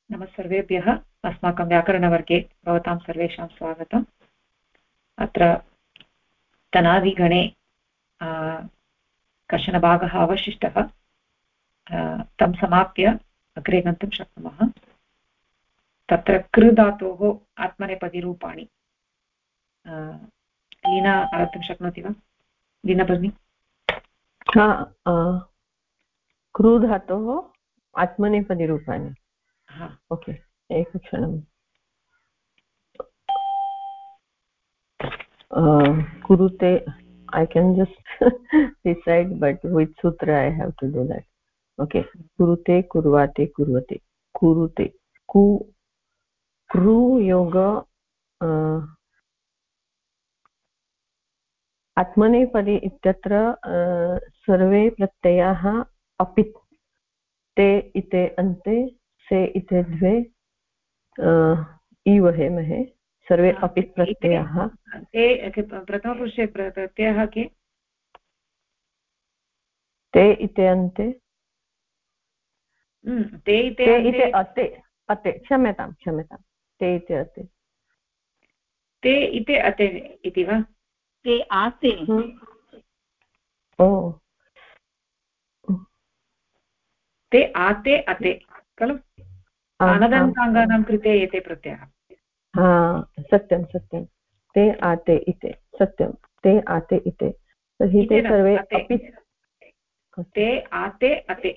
नमः सर्वेभ्यः। अस्माकं व्याकरणवर्गे भवतां सर्वेषां स्वागतम्। अत्र तनादिगणे कश्चन भागः अवशिष्टः, तं समाप्य अग्रे गन्तुं शक्नुमः। तत्र कृ धातोः आत्मनेपदीरूपाणि लीना आरब्धुं शक्नोति वा? लीना भगिनी। कृ धातोः आत्मनेपदीरूपाणि। ओके, एकक्षणम्। कुरुते I can just decide, but which sutra I have to do that. Okay, kurute, kurvate, kurvate, kurute, kru yoga आत्मनेपदी इत्यत्र सर्वे प्रत्ययाः अपित् ते इते अन्ते से इते द्वे इवहे महे सर्वे अपित् प्रत्ययाः। प्रथमपुरुषे प्रत्ययः के? ते इते अन्ते, ते इते अते, अते क्षम्यतां ते इते अते, ते इते अते इति वा? ते आते। ओ, ते आते अते खलु? अनदन्ताङ्गानां कृते एते प्रत्ययः। सत्यं सत्यं, ते आते इते, सत्यं, ते आते इते। तर्हि ते सर्वे अपि ते आते अते,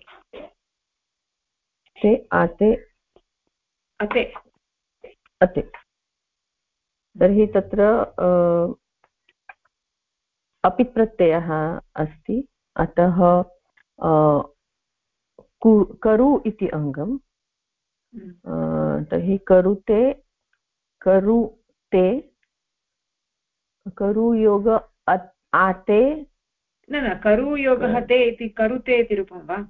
ते आते अते अते। तर्हि तत्र अपि प्रत्ययः अस्ति, अतः करु इति अङ्गम्। तर्हि करुते, करुयोग आते, न करुयोगः ते इति करुते इति रूपं वा?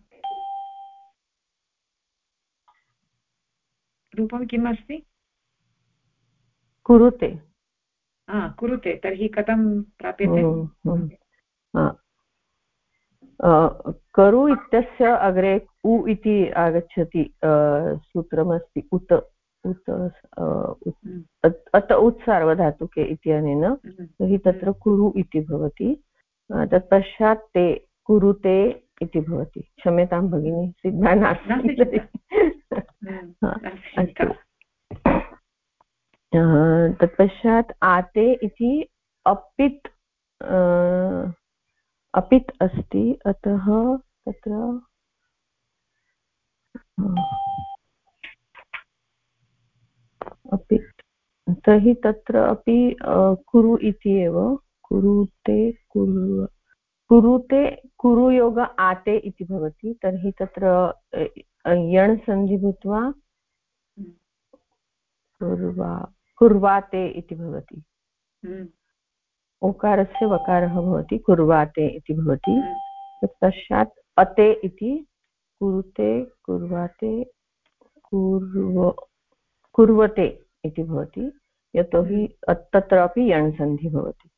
रूपं किम् अस्ति? कुरुते। कुरुते। तर्हि कथं प्राप्यते? करु इत्यस्य अग्रे उ इति आगच्छति, सूत्रमस्ति उत अत उत् सार्वधातुके इत्यनेन। तर्हि तत्र कुरु इति भवति। तत्पश्चात् ते, कुरुते इति भवति। क्षम्यतां भगिनी, सिद्धा नास्ति। तत्पश्चात् आते इति अपित् अपित् अस्ति, अतः तत्र अपित्। तर्हि तत्र अपि कुरु इति एव, कुरुते कुरुयोग आते इति भवति। तर्हि तत्र यण् सन्धि भूत्वा कुर्वाते इति भवति। ओकारस्य वकारः भवति, कुर्वाते इति भवति। तत्पश्चात् अते इति, कुरुते, कुर्वाते, कुर्वते इति भवति, यतोहि तत्रापि यण् सन्धि भवति।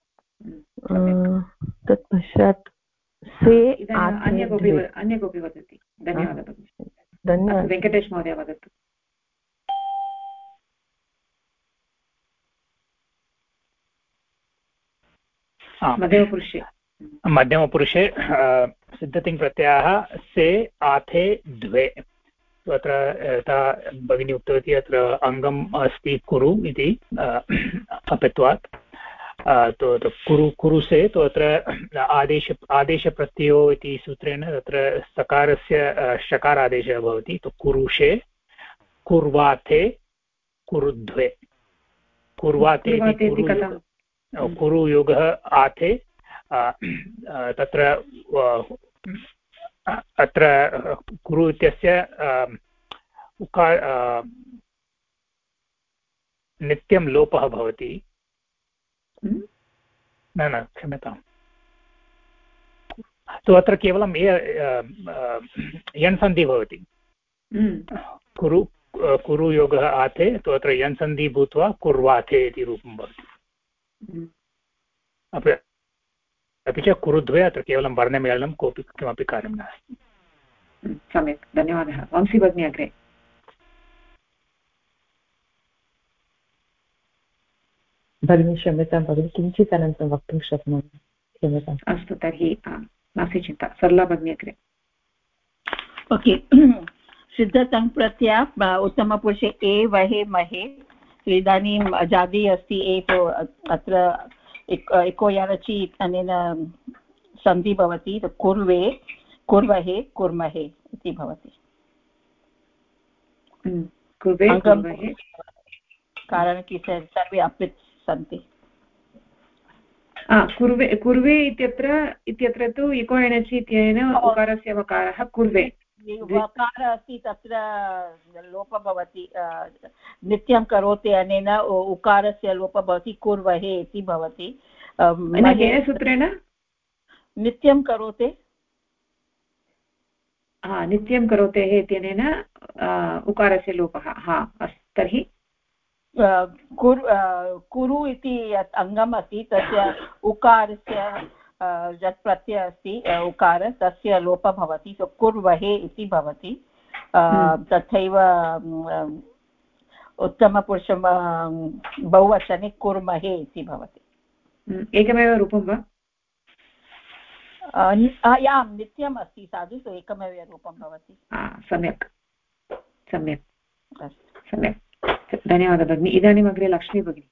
तत्पश्चात् से अन्य कोऽपि वदति। धन्यवादः। धन्यवादः। वेङ्कटेश महोदय वदतु। मध्यमपुरुषे सिद्धतिङ्प्रत्ययाः से आथे द्वे। अत्र यथा भगिनी उक्तवती, अत्र अङ्गम् अस्ति कुरु इति अपित्वात्। कुरुसे तु अत्र आदेशप्रत्ययो इति सूत्रेण तत्र सकारस्य षकारादेशः भवति। तु कुरुषे, कुर्वाथे, कुरुद्वे। कुर्वाते इति कुरुयोगः आथे। तत्र अत्र कुरु इत्यस्य नित्यं लोपः भवति। न क्षम्यताम्, तु अत्र केवलं यण् सन्धि भवति। कुरुयोगः आथे, तु अत्र यण् सन्धि भूत्वा कुर्वाथे इति रूपं भवति। अपि च कुरुद्वे अत्र केवलं वर्णमेलनं, किमपि कार्यं नास्ति। सम्यक्, धन्यवादः। वंशी भगिनी अग्रे। भगिनी क्षम्यतां भगिनी किञ्चित् अनन्तरं वक्तुं शक्नोमि क्षम्यताम् अस्तु तर्हि नास्ति चिन्ता सरला भगिनी अग्रे ओके सिद्धतं प्रत्यय उत्तमपुरुषे ए वहे महे इदानीं अजादि अस्ति ए अत्र एको यारचि अनेन सन्धि भवति कुर्वे कुर्वहे कुर्महे इति भवति कारणं कि सर्वे अपित् सन्ति कुर्वे इत्यत्र तु इको एणचि इत्यनेन उकारस्य वकारः कुर्वे वकार अस्ति तत्र लोपः भवति नित्यं करोति अनेन उकारस्य लोपः भवति कुर्वहे इति भवति केन सूत्रेण नित्यं करोति नित्यं करोतेः इत्यनेन उकारस्य लोपः अस्तु तर्हि कुरु इति यत् अङ्गम् अस्ति तस्य उकारस्य यत् प्रत्ययः अस्ति उकार तस्य लोपः भवति सो कुर्वहे इति भवति तथैव उत्तमपुरुष बहुवचने कुर्महे इति भवति एकमेव रूपं वा यां नित्यम् अस्ति साधु सो एकमेव रूपं भवति सम्यक् सम्यक् सम्यक् धन्यवादः भगिनि इदानीम् अग्रे लक्ष्मी भगिनी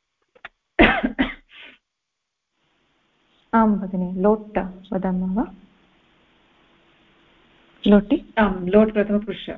आं भगिनि लोट् वदामः वा लोटि लोट् प्रथमपुरुषे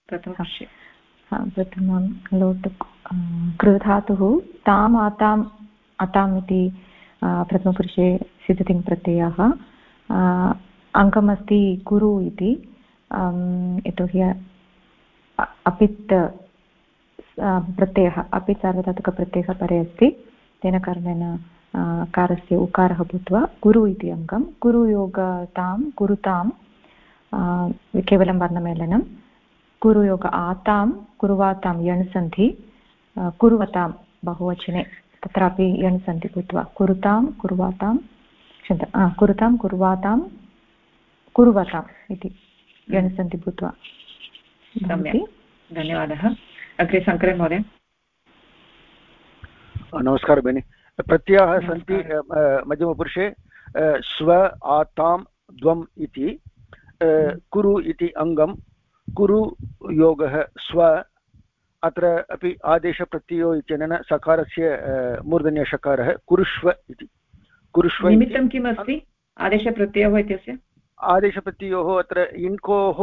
प्रथमं लोट् कृधातुः ताम् आताम् अताम् इति प्रथमपुरुषे सिद्धतिङ् प्रत्ययः अङ्गमस्ति कुरु इति यतोहि अपित् प्रत्ययः अपित् सार्वधातुकप्रत्ययः परे अस्ति तेन कारणेन कारस्य उकारः भूत्वा गुरु इति अङ्गं गुरुयोगतां कुरुतां केवलं वर्णमेलनं कुरुयोग आतां कुर्वातां यण्सन्धि कुर्वतां बहुवचने तत्रापि यण्सन्धि भूत्वा कुरुतां कुर्वातां कुरुतां कुर्वातां कुर्वताम् इति यण्सन्धि भूत्वा धन्यवादः अग्रे शङ्करन् महोदय नमस्कारः भगिनि प्रत्ययाः सन्ति मध्यमपुरुषे स्व आतां द्वम् इति कुरु इति अङ्गं कुरु योगः स्व अत्र अपि आदेशप्रत्ययो इत्यनेन सकारस्य मूर्धन्यषकारः कुरुष्व इति कुरुष्व निमित्तं किम् अस्ति आदेशप्रत्ययोः इत्यस्य आदेशप्रत्ययोः अत्र इन्कोः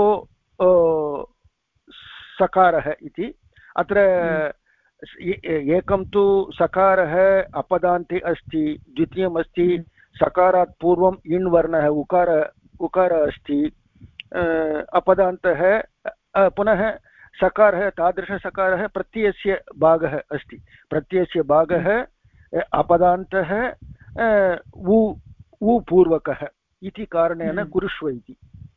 सकारः इति अत्र एकं तु सकारः अपदान्ते अस्ति द्वितीयम् अस्ति सकारात् पूर्वम् इण् वर्णः उकार अस्ति अपदान्तः पुनः सकारः तादृशसकारः प्रत्ययस्य भागः अस्ति प्रत्ययस्य भागः अपदान्तः उ पूर्वकः इति कारणेन कुरुष्व इति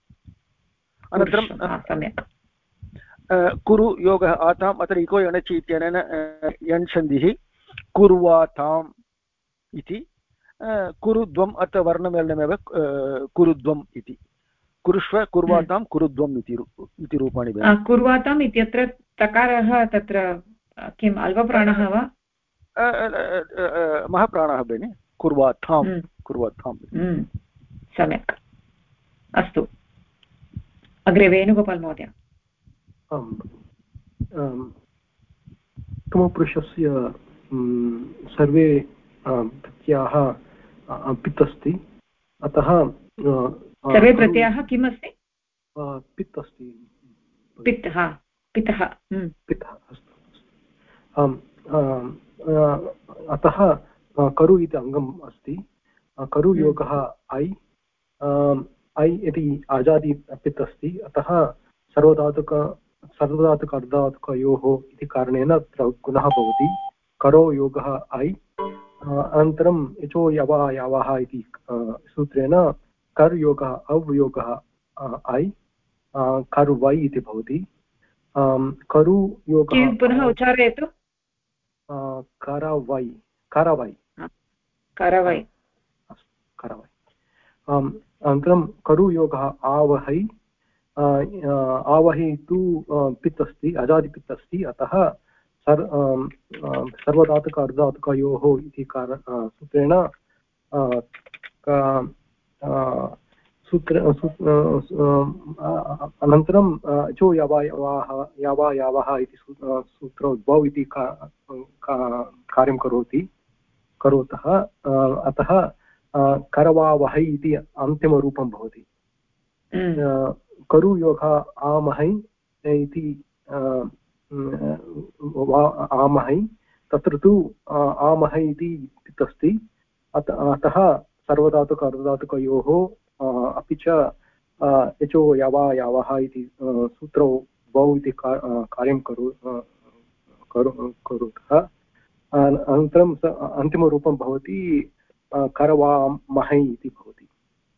अनन्तरं कुरु योगः आताम् अत्र इको यणचि इत्यनेन यण्सन्धिः कुर्वाताम् इति कुरुद्वम् अत्र वर्णमेलनमेव कुरुद्वम् इति कुरुष्व कुर्वातां कुरुद्वम् इति रूपाणि कुर्वाताम् इत्यत्र तकारः तत्र किम् अल्पप्राणः वा महाप्राणः भगिनि कुर्वातां कुर्वातां सम्यक् अस्तु अग्रे वेणुगोपाल् महोदय उत्तमपुरुषस्य सर्वे प्रत्ययाः पित् अस्ति अतः सर्वे प्रत्ययाः किम् अस्ति पित् अस्ति पित्तः अस्तु अतः करु इति अङ्गम् अस्ति करुयोगः ऐ इति आजादि पित् अस्ति अतः सर्वधातुक अर्धधातुकयोः इति कारणेन अत्र गुणः भवति करो योगः ऐ अनन्तरं यचो यवः यावः इति सूत्रेण कर् योगः अव्योगः ऐ कर् वै इति भवति करु योगः पुनः उच्चारयतु करवै अनन्तरं करु योगः आवहै आवहि तु पित् अस्ति अजादिपित् अस्ति अतः सर्वधातुक अर्धधातुकयोः इति सूत्रेण अनन्तरं चो यावायावः इति सूत्रौ द्वौ इति कार्यं करोतः अतः करवावहै इति अन्तिमरूपं भवति। करुयोगः आमहै इति आमहै, तत्र तु आमहै इति अस्ति, अतः सर्वधातुक अर्धधातुकयोः अपि च यचो यावायावः इति सूत्रौ द्वौ इति कार्यं करोतः। अनन्तरं अन्तिमरूपं भवति करवामहै इति भवति।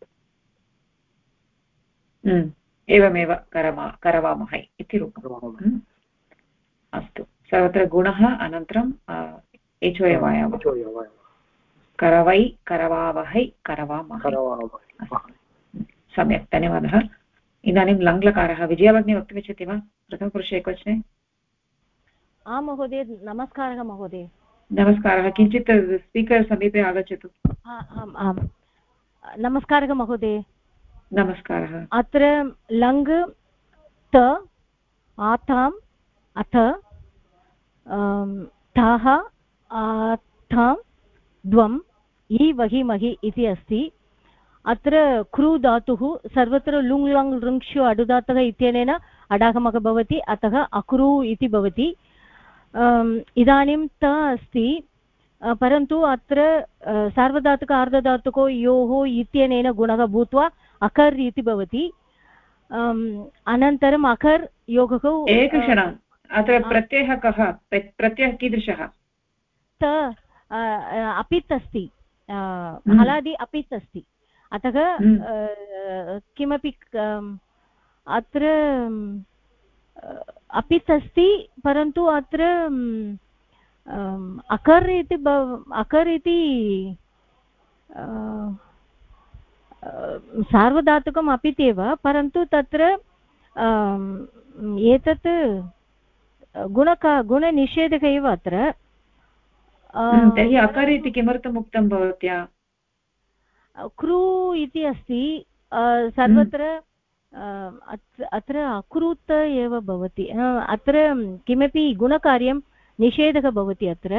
एवमेव करवामहै इति रूपम्। अस्तु, सर्वत्र गुणः, अनन्तरं एचो यवायावः, करवै करवावहै करवामहै। सम्यक्, धन्यवादः। इदानीं लङ्लकारः, विजयभगिनी वक्तुमिच्छति वा प्रथमपुरुषे एकवचने? आं महोदय, नमस्कारः महोदय। नमस्कारः, किञ्चित् स्पीकर् समीपे आगच्छतु। आम् आम्, नमस्कारः महोदय। नमस्कारः। अत्र लङ् त आताम् अथ ताः आथां द्वम् इ वहि महि इति अस्ति। अत्र क्रू धातुः सर्वत्र लुङ् लङ् लृङ्क्षु अडुदातः इत्यनेन अडागमः भवति, अतः अक्रू इति भवति। इदानीं त अस्ति, परन्तु अत्र सार्वधातुक अर्धधातुको योः इत्यनेन गुणः भूत्वा अकर् इति भवति। अनन्तरम् अकर् योगः। एकक्षणम्, अत्र प्रत्ययः कः? प्रत्ययः कीदृशः? त अपित् अस्ति, हलादि अपित् अस्ति, अतः किमपि अत्र अपित् अस्ति, परन्तु अत्र अकर् इति सार्वधातुकम् अपित् एव, परन्तु तत्र एतत् गुणनिषेधः एव अत्र। तर्हि अकर् इति किमर्थम् उक्तं भवत्या? क्रू इति अस्ति सर्वत्र, अत्र अकृत एव भवति, अत्र किमपि गुणकार्यं निषेधः भवति। अत्र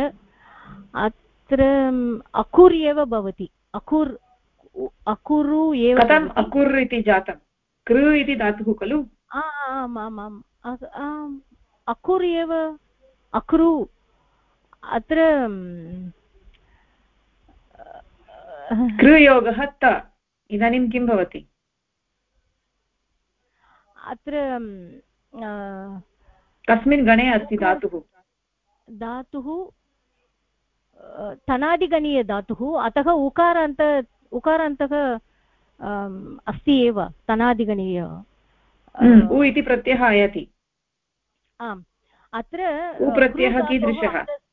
अकुर् एव भवति, अकुरु एव। कथम् अकुर् इति जातं? कृ इति धातुः खलु? आम् आम् आम्, अकुर् एव, अक्रू। अत्र कृयोगः त, इदानीं किं भवति? अत्र कस्मिन् गणे अस्ति धातुः? धातुः तनादिगणीयधातुः, अतः उकारान्तः अस्ति एव, तनादिगणीय। उ इति प्रत्ययः आयाति। आम्, अत्र प्रत्ययः कीदृशः?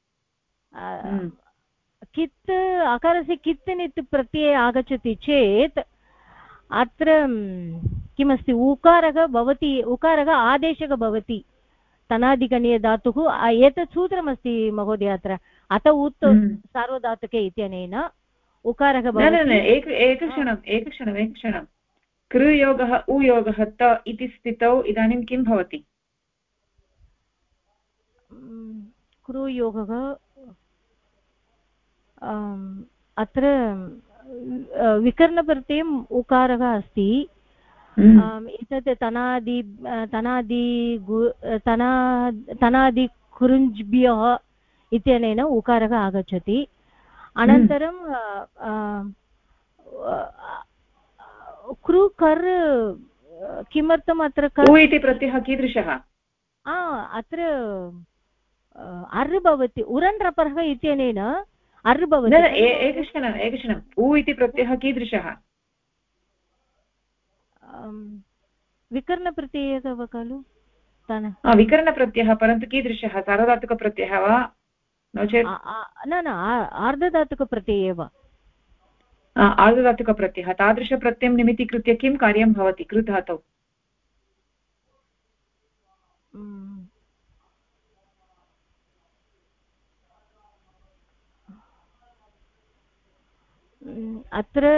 कित्, अकारस्य कित् नित् प्रत्यये आगच्छति चेत् अत्र किमस्ति, उकारः भवति, उकारः आदेशः भवति, तनादिगणीयधातुः। एतत् सूत्रमस्ति महोदय अत्र, अत उत् सार्वधातुके इत्यनेन उकारः भवति। एकक्षणं, कृयोगः उयोगः त इति स्थितौ इदानीं किं भवति? कृयोगः अत्र विकरणप्रत्ययम् उकारः अस्ति। एतत् तनादि कुरुञ्ज्भ्यः इत्यनेन उकारः आगच्छति। अनन्तरं कृकर्, किमर्थम् अत्र उ इति प्रत्ययः कीदृशः? अत्र अर् भवति, उरन् रपरः इत्यनेन अर् भवति। एकक्षणम्, उ इति प्रत्ययः कीदृशः? विकरणप्रत्ययः खलु? विकरणप्रत्ययः, परन्तु कीदृशः? सार्वधातुकप्रत्ययः वा नो चेत्? न आर्धधातुकप्रत्ययः एव। आर्धधातुकप्रत्ययः, तादृशप्रत्ययं निमित्तीकृत्य किं कार्यं भवति कृ धातौ? अत्र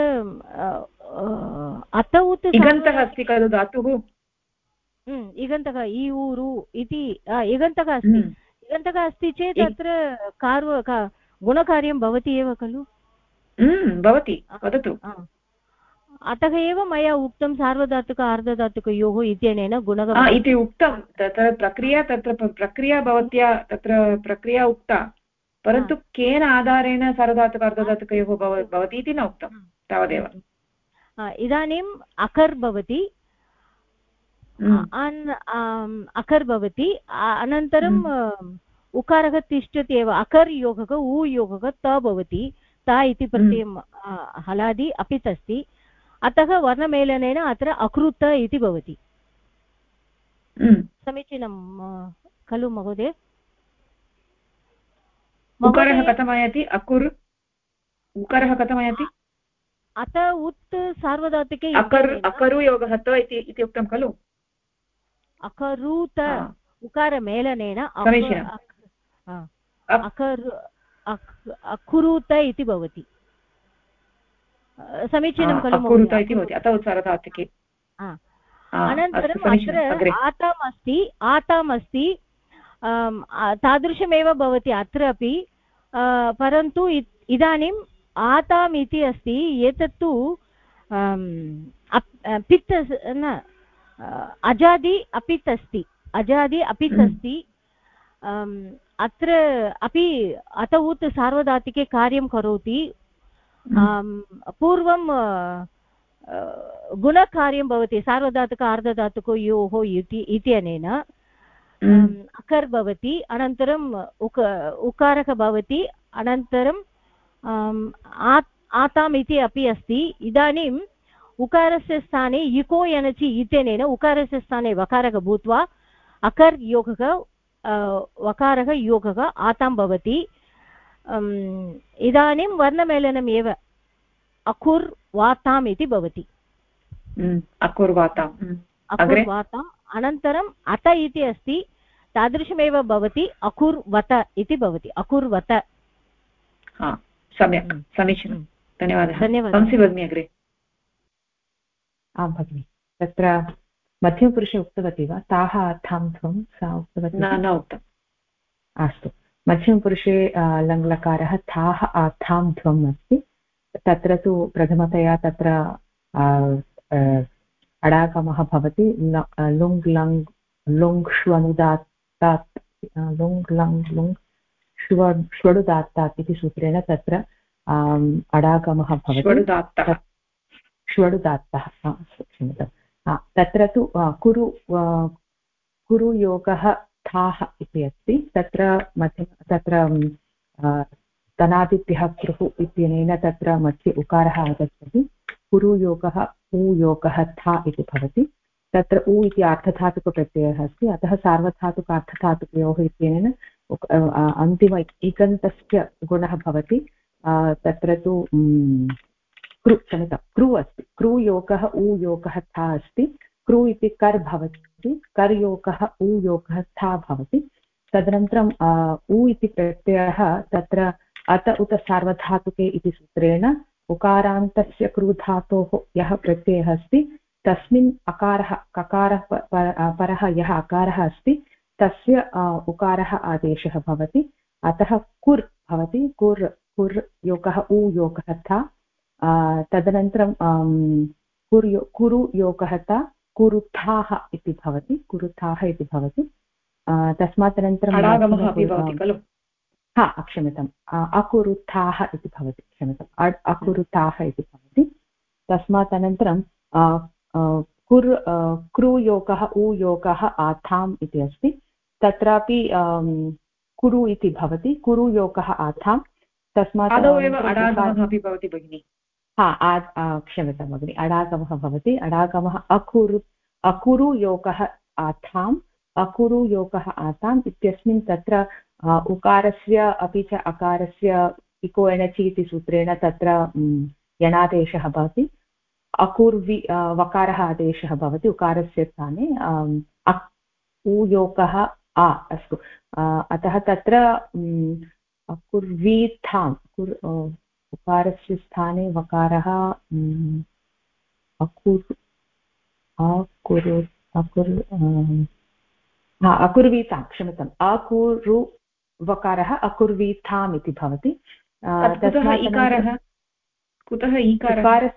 अत उत् इगन्तः अस्ति खलु धातुः इगन्तः इ उ रु इति इगन्तः अस्ति इगन्तः अस्ति चेत् अत्र गुणकार्यं भवति एव खलु भवति वदतु अतः एव मया उक्तं सार्वधातुक अर्धधातुकयोः इत्यनेन गुणः इति उक्तं तत्र प्रक्रिया भवत्या तत्र प्रक्रिया उक्ता परन्तु केन आधारेण सार्वधातुक अर्धधातुकयोः भवति इति न उक्तं तावदेव इदानीम् अकर् भवति अकर् भवति अनन्तरम् उकारः तिष्ठति एव अकर् योगः उ योगः त भवति त इति प्रत्ययं हलादि अपित् अस्ति अतः वर्णमेलनेन अत्र अकृत इति भवति समीचीनं खलु महोदय उकारः कथमायाति अकुर् उकारः कथमायाति अत उत् सार्वधातुके अकरु योगः त इति उक्तं खलु अकरुत उकारमेलनेन अकुरुत इति भवति समीचीनं खलु अकुरुत इति भवति अत उत्सारधातुके अनन्तरम् अत्र आताम् अस्ति तादृशमेव भवति अत्र अपि परन्तु इदानीम् आताम् इति अस्ति एतत्तु पित् न अजादि अपित् अस्ति अजादि अपित् अस्ति अत्र अपि अत उत् सार्वधातुके कार्यं करोति पूर्वं गुणकार्यं भवति सार्वधातुक अर्धधातुकयोः इत्यनेन अकर् भवति अनन्तरम् उकारः भवति अनन्तरम् आताम् इति अपि अस्ति इदानीम् उकारस्य स्थाने इको यनचि इत्यनेन उकारस्य स्थाने वकारः भूत्वा अकर् योगः वकारः योगः आतां भवति इदानीं वर्णमेलनम् एव अकुर् वाताम् इति भवति अकुर्वाताम् अनन्तरम् अत इति अस्ति तादृशमेव भवति अकुर्वत इति भवति अकुर्वत सम्यक् समीचीनं धन्यवादः भगिनी अग्रे आं भगिनि तत्र मध्यमपुरुषे उक्तवती वा ताः अर्थां त्वं सा उक्तवती न उक्तम् अस्तु मध्यमपुरुषे लङ्लकारः थाः अर्थां ध्वम् अस्ति तत्र तु प्रथमतया तत्र अडागमः भवति लुङ् लङ् लुङ् श्वनुदात्तात् लुङ् लङ् लुङ् श्वडुदात्तात् इति सूत्रेण तत्र अडागमः भवति श्वडुदात्तः क्षम्यतां तत्र तु कुरुयोगः थाः इति अस्ति तत्र तनादिभ्यः कृः इत्यनेन तत्र मध्ये उकारः आगच्छति कुरुयोगः ऊयोगः था इति भवति तत्र उ इति आर्धधातुकप्रत्ययः अस्ति अतः सार्वधातुक अर्थधातुकयोः इत्यनेन अन्तिम इगन्तस्य गुणः भवति तत्र तु कृ अस्ति क्रूयोगः ऊयोगः था अस्ति क्रू इति कर् भवति कर्योगः ऊयोगः था भवति तदनन्तरम् उ इति प्रत्ययः तत्र अत उत सार्वधातुके इति सूत्रेण उकारान्तस्य क्रूधातोः यः प्रत्ययः अस्ति तस्मिन् अकारः ककारः परः यः अकारः अस्ति तस्य उकारः आदेशः भवति अतः कुर् भवति कुर् योगः उ योगः था तदनन्तरं कुरु योगः ता कुरुथाः इति भवति तस्मात् अनन्तरं क्षम्यताम् अकुरुथाः इति भवति क्षम्यताम् अकुरुथाः इति भवति तस्मात् अनन्तरं क्रूयोगः ऊयोगः आथाम् इति अस्ति तत्रापि कुरु इति भवति कुरुयोगः आथाम् तस्मात् क्षम्यतां भगिनि अडागमः भवति अडागमः अकुरुयोगः आथाम् अकुरुयोगः आताम् इत्यस्मिन् तत्र उकारस्य अपि च अकारस्य इको एणचि इति सूत्रेण तत्र यणादेशः भवति अकुर्वि वकारः आदेशः भवति उकारस्य स्थाने उयोगः अस्तु अतः तत्र अकुर्वीथां उकारस्य स्थाने वकारः अकुर्वीतां, क्षम्यताम्, अकुरु वकारः अकुर्वीताम् इति भवति। कुतः ईकारः?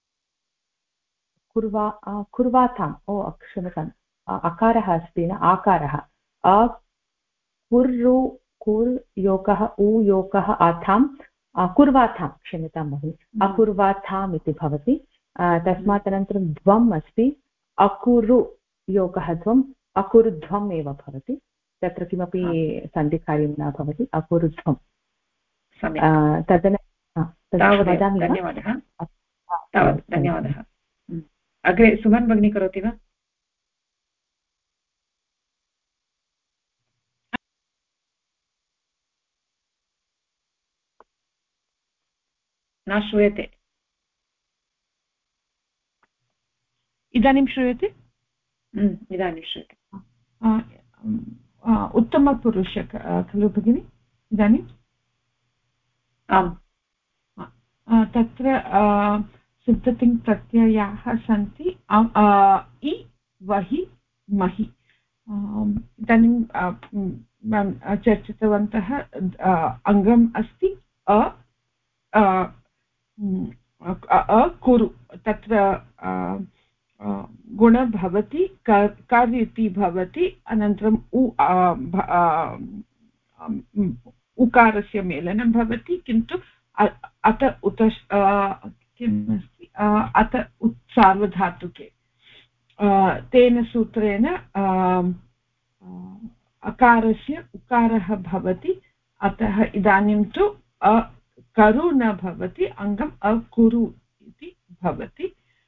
कुर्वाताम्, क्षम्यताम्, अकारः अस्ति न, आकारः कुर्रु कुर् योगः उ योगः आथाम् कुर्वाथां, क्षम्यतां भगिनि, अकुर्वाथाम् इति भवति। तस्मात् अनन्तरं ध्वम् अस्ति, अकुरु योगः ध्वम् अकुरुध्वम् एव भवति, तत्र किमपि सन्धिकार्यं न भवति, अकुरुध्वम्। धन्यवादः। अग्रे सुमन् भगिनी करोति वा? न श्रूयते। इदानीं श्रूयते? इदानीं श्रूयते। उत्तमपुरुष खलु भगिनि इदानीम्? आम्। तत्र सिद्धतिङ् प्रत्ययाः सन्ति इ वहि महि। इदानीं चर्चितवन्तः अङ्गम् अस्ति कुरु, तत्र गुण भवति, कार् इति भवति, अनन्तरं उकारस्य मेलनं भवति, किन्तु अत उत किम् अस्ति, अत सार्वधातुके, तेन सूत्रेण अकारस्य उकारः भवति, अतः इदानीं तु करु न भवति, अङ्गम् अकुरु इति भवति।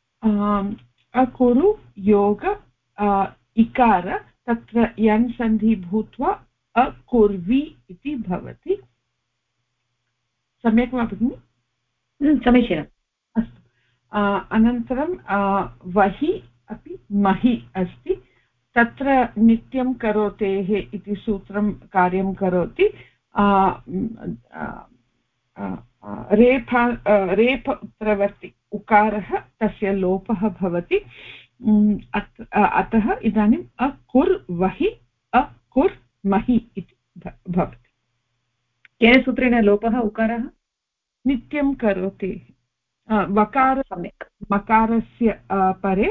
अकुरु योग इकार, तत्र यन् सन्धि भूत्वा अकुर्वी इति भवति। सम्यक् वा भगिनि? समीचीनम्। अस्तु। अनन्तरं वहि अपि महि अस्ति, तत्र नित्यं करोतेः इति सूत्रं कार्यं करोति। रेफ उत्तरवर्ति उकारः, तस्य लोपः भवति, अतः इदानीम् अकुर्वहि अकुर्महि इति भवति। केन सूत्रेण लोपः? उकारः नित्यं करोति, वकार मकारस्य परे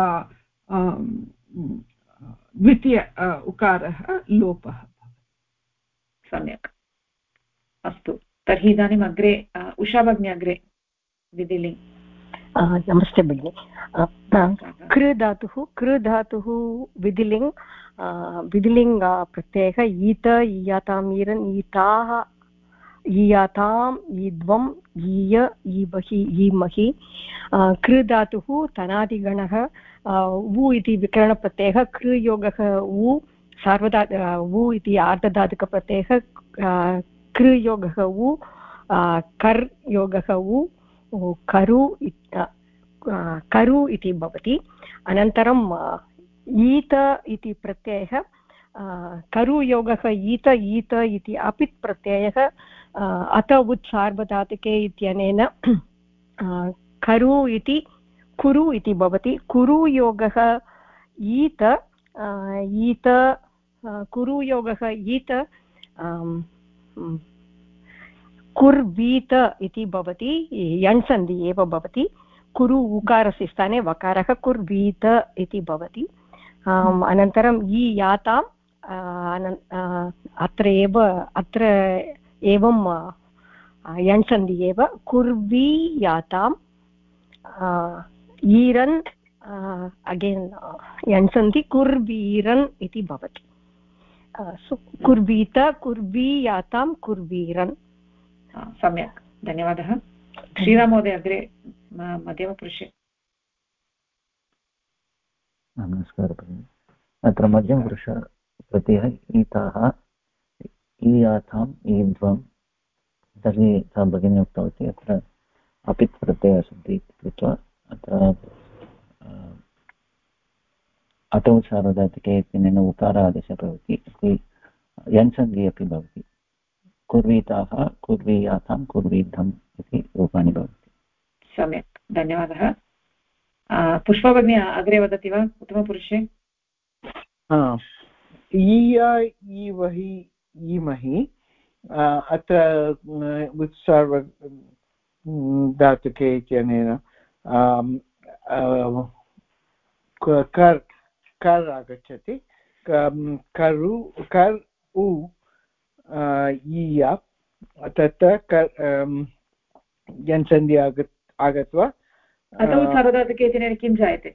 द्वितीय उकारः लोपः। सम्यक्, अस्तु। तर्हि इदानीम् अग्रे उषा भगिनी अग्रे विधिलिङ्ग्। नमस्ते भगिनि। कृ धातुः विधिलिङ्ग् प्रत्ययः ईत ईयाताम् ईरन् ईताः ईयाताम् ईद्वम् ईय ईवहि ईमहि। कृ धातुः तनादिगणः उ इति विकरणप्रत्ययः, कृ योगः उ उ इति आर्धधातुकप्रत्ययः, कृ योगः उ कर् योगः उ करु इति भवति। अनन्तरं ईत इति प्रत्ययः, करु योगः ईत इति अपित् प्रत्ययः, अत उत् सार्वधातुके इत्यनेन करु इति कुरु इति भवति। कुरु योगः ईत कुरु योगः ईत कुर्वीत इति भवति, यण्सन्धि एव भवति। कुरु उकारस्य स्थाने वकारः कुर्वीत इति भवति। अनन्तरम् इ याताम् अत्र एवं यण्सन्धि एव, कुर्वी याताम् ईरन् अगेन् यण्सन्धि कुर्वीरन् इति भवति। कुर्वीत कुर्वी यातां कुर्वीरन्। सम्यक्, धन्यवादः। श्रीराममहोदय अग्रे मध्यमपुरुषे। नमस्कारः भगिनि। अत्र मध्यमपुरुषप्रत्ययः ईताः ईयाथाम् ईध्वम्। तर्हि सा भगिनी उक्तवती अत्र अपित् प्रत्ययः सन्ति इति कृत्वा अत्र अटौ सार्वधातुके इत्यनेन उकार आदेशः भवति, यन् सन्धिः अपि भवति। कुर्वीताः कुर्वीयातां कुर्वीद्धम् इति रूपाणि भवन्ति। सम्यक्, धन्यवादः। पुष्पभगिनी अग्रे वदति वा उत्तमपुरुषे? ईवहि ईमहि अत्र उत्सर्व धातुके इत्यनेन कर् कर् आगच्छति। करु कर् उ ईया तत्र यन्सन्धि आगत्वा उत्सार्वधातुके इत्यनेन किं जायते?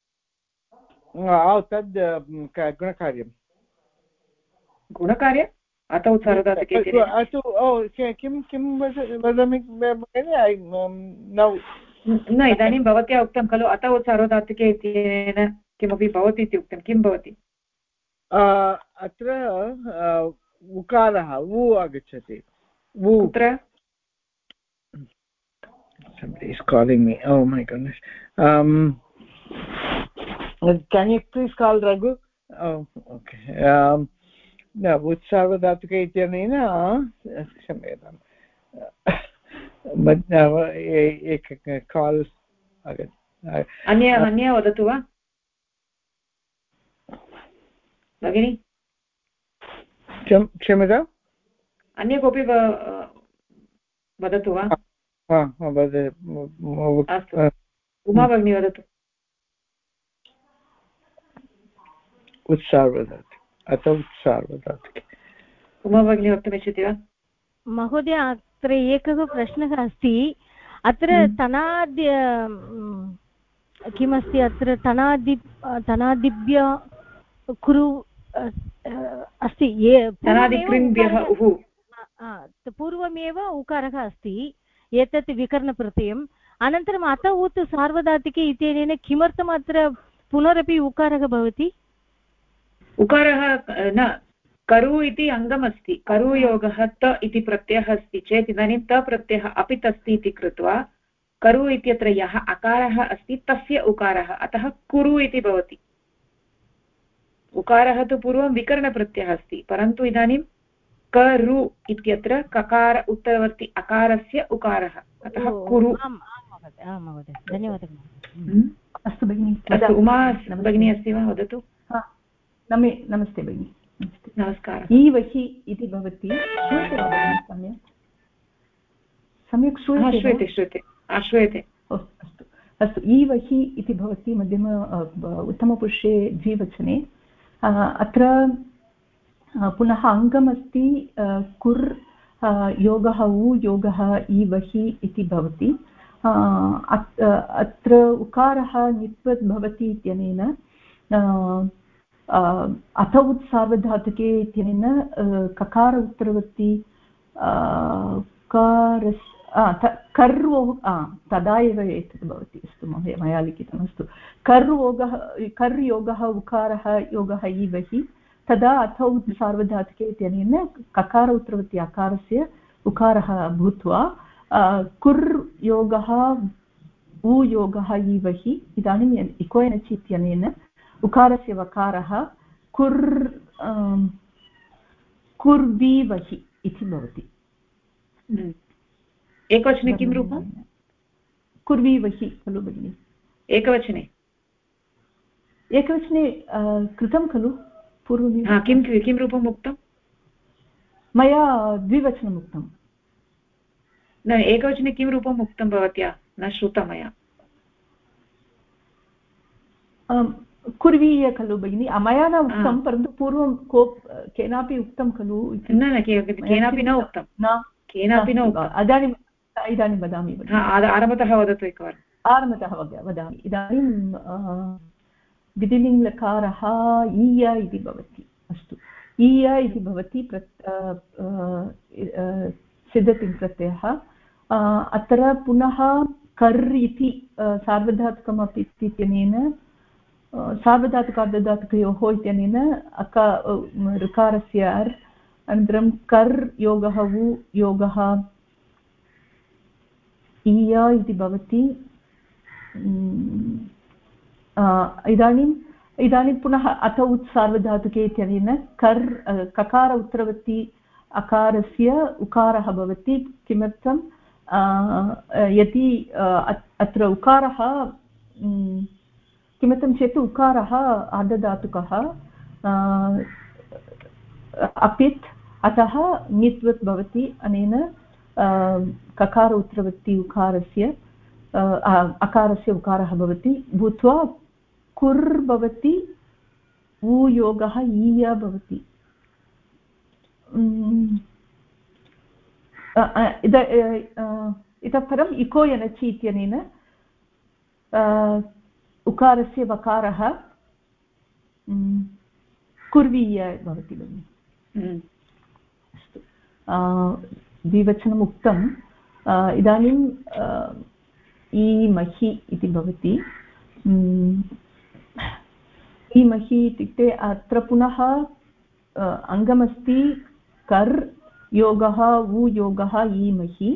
तद् गुणकार्यं। गुणकार्य अत उत्सार्वधातुके किं किं वदामि न, इदानीं भवत्या उक्तं खलु अत उत्सार्वधातुके इत्यनेन किमपि भवति इति उक्तं। किं भवति अत्र? उकारः उ आगच्छति। कुत्र? Somebody is calling me. Oh my goodness. Can you please call Raghu? Oh, okay. No, उत्सार्वधातुके इत्यनेन क्षम्यताम्। एक काल् आगच्छति। अन्य वदतु वा भगिनि? क्षम्यताम्। अन्य कोऽपि वदतु वा? अस्तु, उमा भगिनी वदतु। उत्सार्वधातुके अथ उत्सार्वधातुके। उमा भगिनी वक्तुमिच्छति वा? महोदय, अत्र एकः प्रश्नः अस्ति। अत्र तनाद्य किमस्ति? अत्र तनादिभ्य कुरु अस्ति। पूर्वमेव उकारः अस्ति, एतत् विकरणप्रत्ययम्। अनन्तरम् अत उत् सार्वधातुके इत्यनेन किमर्थम् अत्र पुनरपि उकारः भवति? उकारः न, करु इति अङ्गमस्ति। करुयोगः त इति प्रत्ययः अस्ति चेत् इदानीं त प्रत्ययः अपि तस्ति इति कृत्वा करु इत्यत्र यः अकारः अस्ति तस्य उकारः, अतः कुरु इति भवति। उकारः तु पूर्वं विकरणप्रत्ययः अस्ति, परन्तु इदानीं करु इत्यत्र ककार उत्तरवर्ति अकारस्य उकारः, अतः कुरु। धन्यवादः। अस्तु भगिनि। अस्तु, उमा भगिनी अस्ति वा? वदतु। नमस्ते भगिनि। नमस्कारः। ईवहि इति भवति। श्रूयते वा भगिनि? सम्यक् श्रूयते? श्रूयते। अस्तु अस्तु। ईवहि इति भवति मध्यम उत्तमपुरुषे द्विवचने। अत्र पुनः अङ्गमस्ति कुर् योगः उ योगः ईवहि इति भवति। अत्र उकारः नित्वत् भवति इत्यनेन अथ उत् सार्वधातुके इत्यनेन ककार उत्तरवर्ति तदा एव एतत् भवति। अस्तु महोदय, मया लिखितम्। अस्तु, कर् योगः उकारः योगः ईवहि तदा अथ उत् सार्वधातुके इत्यनेन ककार उत्तरवर्ति अकारस्य उकारः भूत्वा कुर् योगः उ योगः ईवहि। इदानीम् इको एनचि इत्यनेन उकारस्य वकारः कुर्वीवहि इति भवति। एकवचने किं रूपं? कुर्वीवहि खलु भगिनि? एकवचने कृतं खलु पूर्वमेव? किं रूपम् उक्तं? मया द्विवचनम् उक्तं। न, एकवचने किं रूपम् उक्तं भवत्या? न श्रुतं मया। कुर्वीय खलु भगिनि? मया न उक्तं, परन्तु पूर्वं केनापि उक्तं खलु? न, केनापि न उक्तं। इदानीं वदामि। आरम्भतः वदतु एकवारम्। आरम्भतः वदामि। इदानीं विधिलिङ्गलकारः ईय इति भवति। अस्तु, ईय इति भवति सिद्धतिङ्प्रत्ययः। अत्र पुनः कर् इति सार्वधातुकमपि इत्यनेन सार्वधातुकार्धधातुकयोः इत्यनेन ऋकारस्य अर्, अनन्तरं कर् योगः उ योगः ईय इति भवति। इदानीं पुनः अथ उत् सार्वधातुके इत्यनेन ककार उत्तरवर्ति अकारस्य उकारः भवति किमर्थं यदि अत्र उकारः किमर्थं चेत् उकारः आर्धधातुकः अपित् अतः ङित्वत् भवति अनेन ककार उत्तरवर्ति उकारस्य अकारस्य उकारः भवति भूत्वा कुर् भवति ऊ योगः ईय भवति इतः परम् इको यनचि इत्यनेन उकारस्य वकारः कुर्वीय भवति भगिनि अस्तु द्विवचनम् उक्तम् इदानीं ईमहि इति भवति ईमहि इत्युक्ते अत्र पुनः अङ्गमस्ति कर् योगः उ योगः ईमहि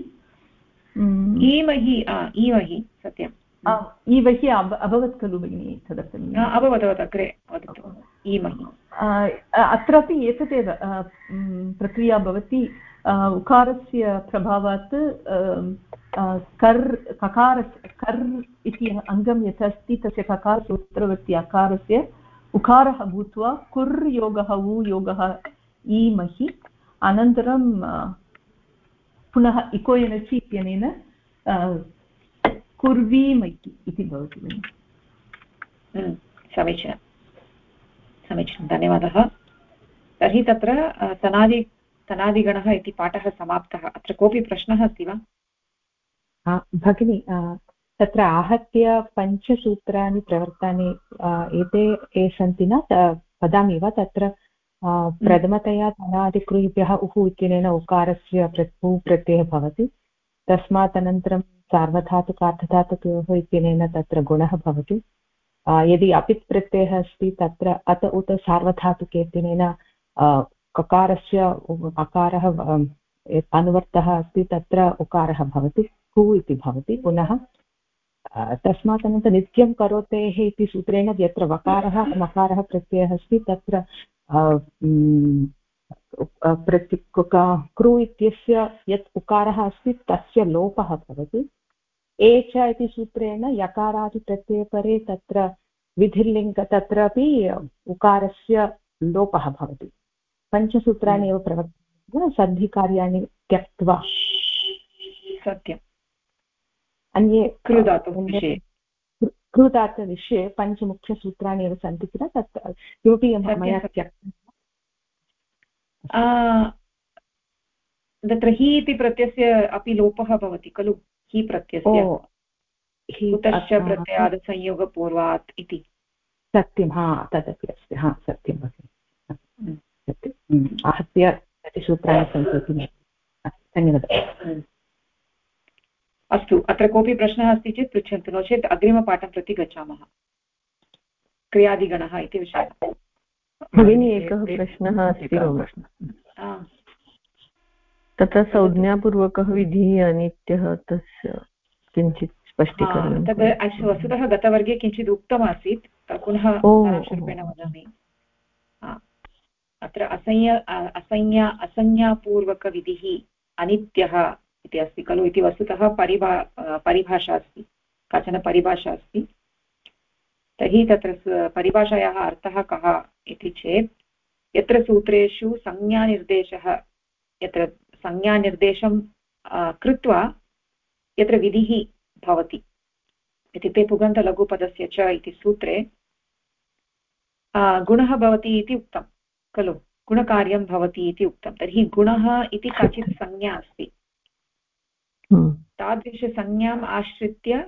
ईमहि सत्यम् ईमहि अभवत् खलु भगिनि तदर्थम् अभवत् अग्रे वदतु ईमहि अत्रापि एतदेव प्रक्रिया भवति उकारस्य प्रभावात् ककारस्य कर् इति अङ्गं यत् अस्ति तस्य ककारस्य उत्तरवर्ति अकारस्य उकारः भूत्वा कुर् योगः उ योगः ईमहि अनन्तरं पुनः इको यनचि इत्यनेन कुर्वीमहि इति भवति समीचीनं धन्यवादः तर्हि तत्र तनादिगणः इति पाठः समाप्तः अत्र कोऽपि प्रश्नः अस्ति वा भगिनि तत्र आहत्य पञ्चसूत्राणि प्रवर्तानि एते ये सन्ति न वदामि वा तत्र प्रथमतया तनादिक्रियेभ्यः उः इत्यनेन उकारस्य प्रत्ययः भवति तस्मात् अनन्तरं सार्वधातुकार्धधातुकयोः इत्यनेन तत्र गुणः भवति यदि अपित् प्रत्ययः अस्ति तत्र अत उत सार्वधातुके इत्यनेन ककारस्य अकारः अनुवर्तः अस्ति तत्र उकारः भवति कु इति भवति पुनः तस्मात् अनन्तरं नित्यं करोतेः इति सूत्रेण यत्र वकारः मकारः प्रत्ययः अस्ति तत्र कृ इत्यस्य यत् उकारः अस्ति तस्य लोपः भवति एच इति सूत्रेण यकारादिप्रत्ययपरे तत्र विधिर्लिङ्ग तत्रापि उकारस्य लोपः भवति पञ्चसूत्राणि एव प्रवर्तन्ते सन्धिकार्याणि त्यक्त्वा सत्यम् अन्ये कृधातुविषये पञ्चमुख्यसूत्राणि एव सन्ति किल तत् किमपि मया त्यक्तं तत्र हि इति प्रत्ययस्य अपि लोपः भवति खलु हि प्रत्ययस्य कुतश्च प्रत्ययादसंयोगपूर्वात् इति सत्यं तदपि अस्ति सत्यं भगिनि सत्यम् आहत्य कति सूत्राणि सन्ति धन्यवादः अस्तु अत्र कोऽपि प्रश्नः अस्ति चेत् पृच्छन्तु नो चेत् अग्रिमपाठं प्रति गच्छामः क्रियादिगणः इति विषयः भगिनी एकः प्रश्नः अस्ति तत्र संज्ञापूर्वकः विधिः अनित्यः तस्य किञ्चित् स्पष्टीकरणं तद् वस्तुतः गतवर्गे किञ्चित् उक्तमासीत् पुनः सारांशरूपेण वदामि अत्र असंज्ञापूर्वकविधिः अनित्यः इति अस्ति खलु इति वस्तुतः परिभाषा अस्ति काचन परिभाषा अस्ति तर्हि तत्र परिभाषायाः अर्थः कः इति चेत् यत्र सूत्रेषु संज्ञानिर्देशः यत्र संज्ञानिर्देशं कृत्वा यत्र विधिः भवति इत्युक्ते पुगन्तलघुपदस्य च इति सूत्रे गुणः भवति इति उक्तं खलु गुणकार्यं भवति इति उक्तं तर्हि गुणः इति काचित् संज्ञा अस्ति तादृशसंज्ञाम् आश्रित्य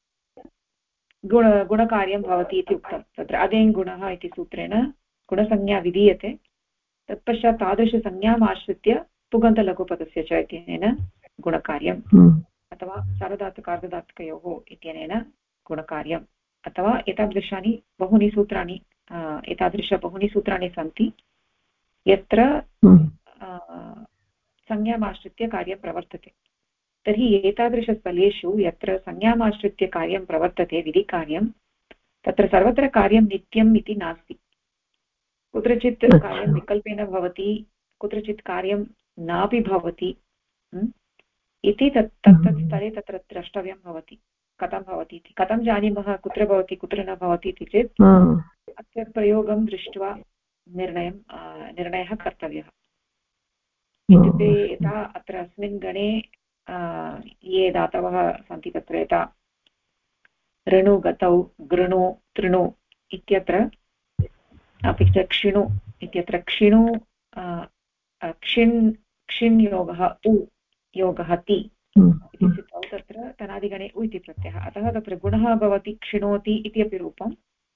गुणकार्यं भवति इति उक्तं तत्र अदेन् गुणः इति सूत्रेण गुणसंज्ञा विधीयते तत्पश्चात् तादृशसंज्ञाम् आश्रित्य पुगन्तलघुपदस्य च इत्यनेन गुणकार्यम् अथवा सार्वधातुकार्धधातुकयोः इत्यनेन गुणकार्यम् अथवा एतादृशानि बहूनि सूत्राणि बहूनि सूत्राणि सन्ति यत्र संज्ञामाश्रित्य कार्यं प्रवर्तते तर्हि एतादृशस्थलेषु यत्र संज्ञामाश्रित्य कार्यं प्रवर्तते विधिकार्यं तत्र सर्वत्र कार्यं नित्यम् इति नास्ति कुत्रचित् कार्यं विकल्पेन भवति कुत्रचित् कार्यं नापि भवति इति तत्तत् स्थले तत्र द्रष्टव्यं भवति कथं भवति इति। कथं जानीमः कुत्र भवति कुत्र न भवति इति चेत् अस्य प्रयोगं दृष्ट्वा निर्णयः कर्तव्यः। इत्युक्ते यथा अत्र अस्मिन् गणे ये धातवः सन्ति तत्र यथा ऋणु गतौ गृणु तृणु इत्यत्र अपि च क्षिणु इत्यत्र क्षिणु क्षिण् योगः उ योगः ति इति स्थितौ तत्र तनादिगणे उ इति प्रत्ययः। अतः तत्र गुणः भवति क्षिणोति इति अपि रूपं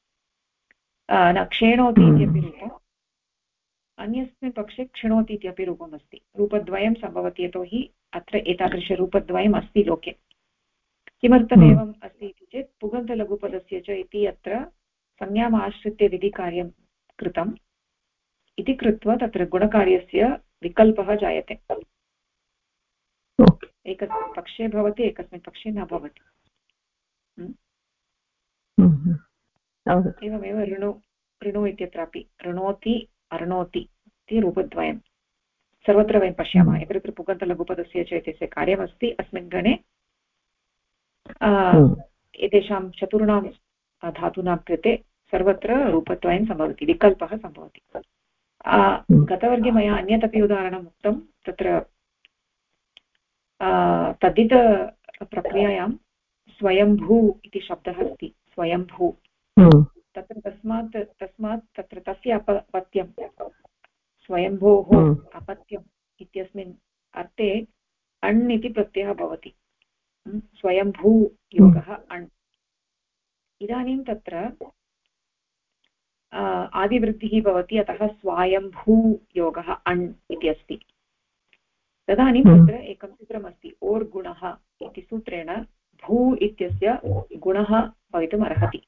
न क्षेणोति इत्यपि रूपम् अन्यस्मिन् पक्षे क्षिणोति इत्यपि रूपमस्ति। रूपद्वयं सम्भवति यतोहि अत्र एतादृशरूपद्वयम् अस्ति लोके। किमर्थमेवम् अस्ति इति चेत् पुगन्तलघुपदस्य च इति अत्र संज्ञाम् आश्रित्य विधिकार्यं कृतम् इति कृत्वा तत्र गुणकार्यस्य विकल्पः जायते। एकस्मिन् पक्षे भवति एकस्मिन् पक्षे न भवति। एवमेव ऋणु इत्यत्रापि ऋणोति अर्णोति इति रूपद्वयं सर्वत्र वयं पश्यामः। यत्र पुगन्तलघुपदस्य च इत्यस्य कार्यमस्ति अस्मिन् गणे एतेषां चतुर्णां धातूनां कृते सर्वत्र रूपद्वयं सम्भवति विकल्पः सम्भवति। गतवर्गे मया अन्यत् अपि उदाहरणम् उक्तं। तत्र तद्धितप्रक्रियायां स्वयंभू इति शब्दः अस्ति। स्वयंभू तत्र तस्मात् तत्र तस्य अपत्यं स्वयंभोः अपत्यम् इत्यस्मिन् अर्थे अण् इति प्रत्ययः भवति। स्वयंभू योगः अण्। इदानीं तत्र आदिवृद्धिः भवति अतः स्वायंभू योगः अण् इति अस्ति। तदानीं तत्र एकं सूत्रमस्ति ओर् गुणः इति सूत्रेण भू इत्यस्य गुणः भवितुम् अर्हति।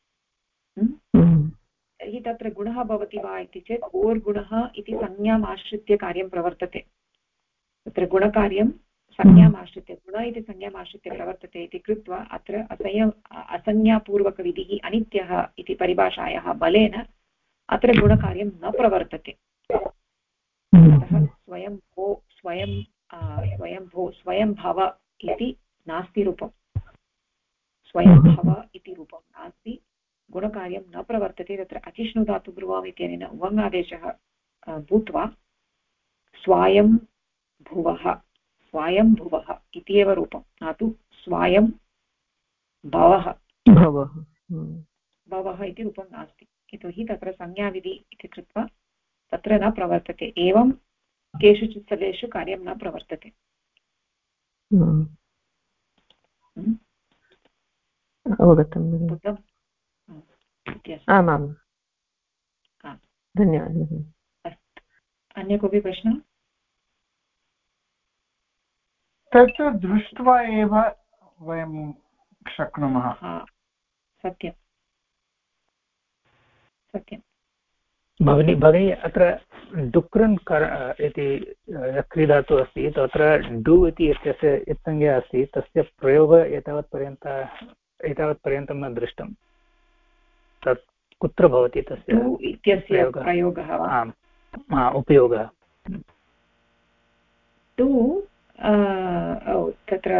तर्हि तत्र गुणः भवति वा इति चेत् ओर् गुणः इति संज्ञाम् आश्रित्य कार्यं प्रवर्तते। तत्र गुणकार्यं संज्ञाम् आश्रित्य गुण इति संज्ञाम् आश्रित्य प्रवर्तते इति कृत्वा अत्र असंज्ञापूर्वकविधिः अनित्यः इति परिभाषायाः बलेन अत्र गुणकार्यं न प्रवर्तते। अतः स्वयंभव इति नास्ति रूपं। स्वयंभव इति रूपं नास्ति। गुणकार्यं न प्रवर्तते। तत्र अचिष्णुधातुब्रुवाम् इत्यनेन उवङ्गादेशः भूत्वा स्वायंभुवः इति एव रूपं न तु स्वायं भवः इति रूपं नास्ति। यतोहि तत्र संज्ञाविधि इति कृत्वा तत्र न प्रवर्तते। एवं केषुचित् स्थलेषु कार्यं न प्रवर्तते। अवगतं। आमां धन्यवादः। अस्तु, अन्य कोऽपि प्रश्नः? तत् दृष्ट्वा एव वयं शक्नुमः। सत्यं भगिनी अत्र डुक्रन् इति क्रीडातु अस्ति तत्र डु इति इत्यस्य इत्संज्ञा अस्ति। तस्य प्रयोगः एतावत्पर्यन्तं न दृष्टं। तत् कुत्र भवति तस्य इत्यस्य प्रयोगः? उपयोगः तु तत्र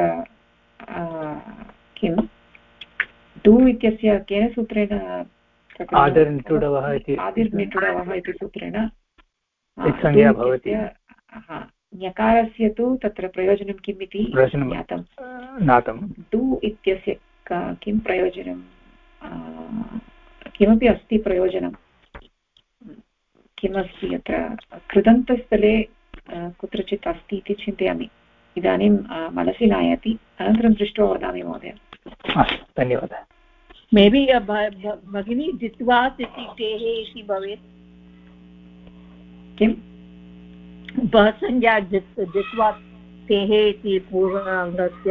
किं डु इत्यस्य केन सूत्रेण? आदिर्निटुडवः इति सूत्रेण संज्ञा भवति। ञकारस्य तु तत्र प्रयोजनं किम् इति ज्ञातं। डु इत्यस्य किं प्रयोजनं? किमपि अस्ति प्रयोजनं किमस्ति अत्र कृदन्तस्थले कुत्रचित् अस्ति इति चिन्तयामि। इदानीं मनसि नायाति। अनन्तरं दृष्ट्वा वदामि महोदय। धन्यवादः। मेबि भगिनी जित्वात् इति टेः इति भवेत्। किं संज्ञा जित्वात् टेः इति पूर्वाङ्गस्य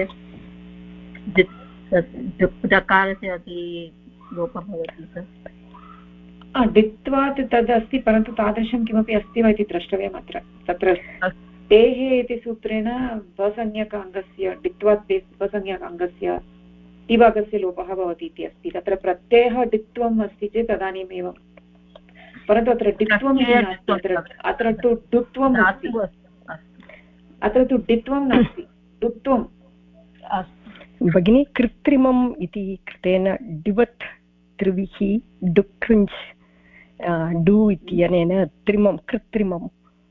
डकारस्य अपि लोपः भवति। डित्वात् तदस्ति, परन्तु तादृशं किमपि अस्ति वा इति द्रष्टव्यम्। अत्र तत्र टेः इति सूत्रेण भसंज्ञक अङ्गस्य डित्वात् भसंज्ञक अङ्गस्य तिभागस्य लोपः भवति इति अस्ति। तत्र प्रत्ययः डित्वम् अस्ति चेत् तदानीमेव, परन्तु अत्र डित्वम् इति नास्ति। अत्र तु डुत्वम् अस्ति। अत्र तु डित्वं नास्ति, डुत्वं भगिनी। कृत्रिमम् इति कृतेन डिवत् त्रिविः डुक्रिञ्च् डु इत्यनेन त्रिमं कृत्रिमं।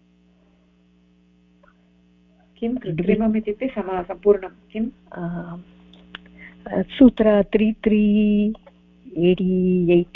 किं कृत्रिमम् इत्युक्ते सम्पूर्णं किं सूत्र 3388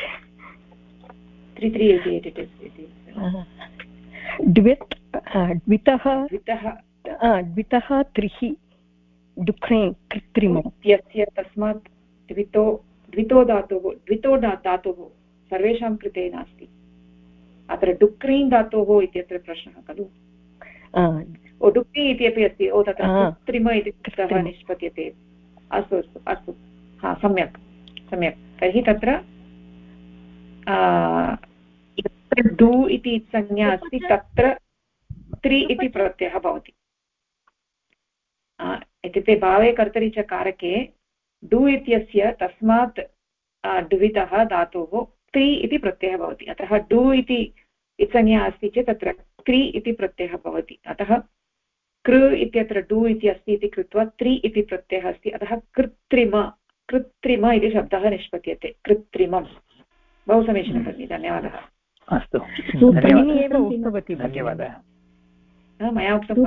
द्वितः त्रिः डुक्रे कृत्रिमम् इत्यस्य तस्मात् द्वितो धातुः सर्वेषां कृते नास्ति। अत्र डुक्रीन् धातोः इत्यत्र प्रश्नः खलु। डुक्री इत्यपि अस्ति, तत्र कृत्रिम इति निष्पद्यते। अस्तु अस्तु अस्तु, हा सम्यक् सम्यक्। तर्हि तत्र डु इति संज्ञा अस्ति, तत्र त्रि इति प्रत्ययः भवति। इत्युक्ते भावे कर्तरि च कारके डु इत्यस्य तस्मात् द्वितः धातोः त्रि इति प्रत्ययः भवति। अतः डु इति संज्ञा अस्ति चेत् तत्र त्रि इति प्रत्ययः भवति। अतः कृ इत्यत्र डु इति अस्ति इति कृत्वा त्रि इति प्रत्ययः अस्ति। अतः कृत्रिम इति शब्दः निष्पद्यते, कृत्रिमं। बहु समीचीनं भगिनि, धन्यवादः। अस्तु, धन्यवादः। मया उक्तं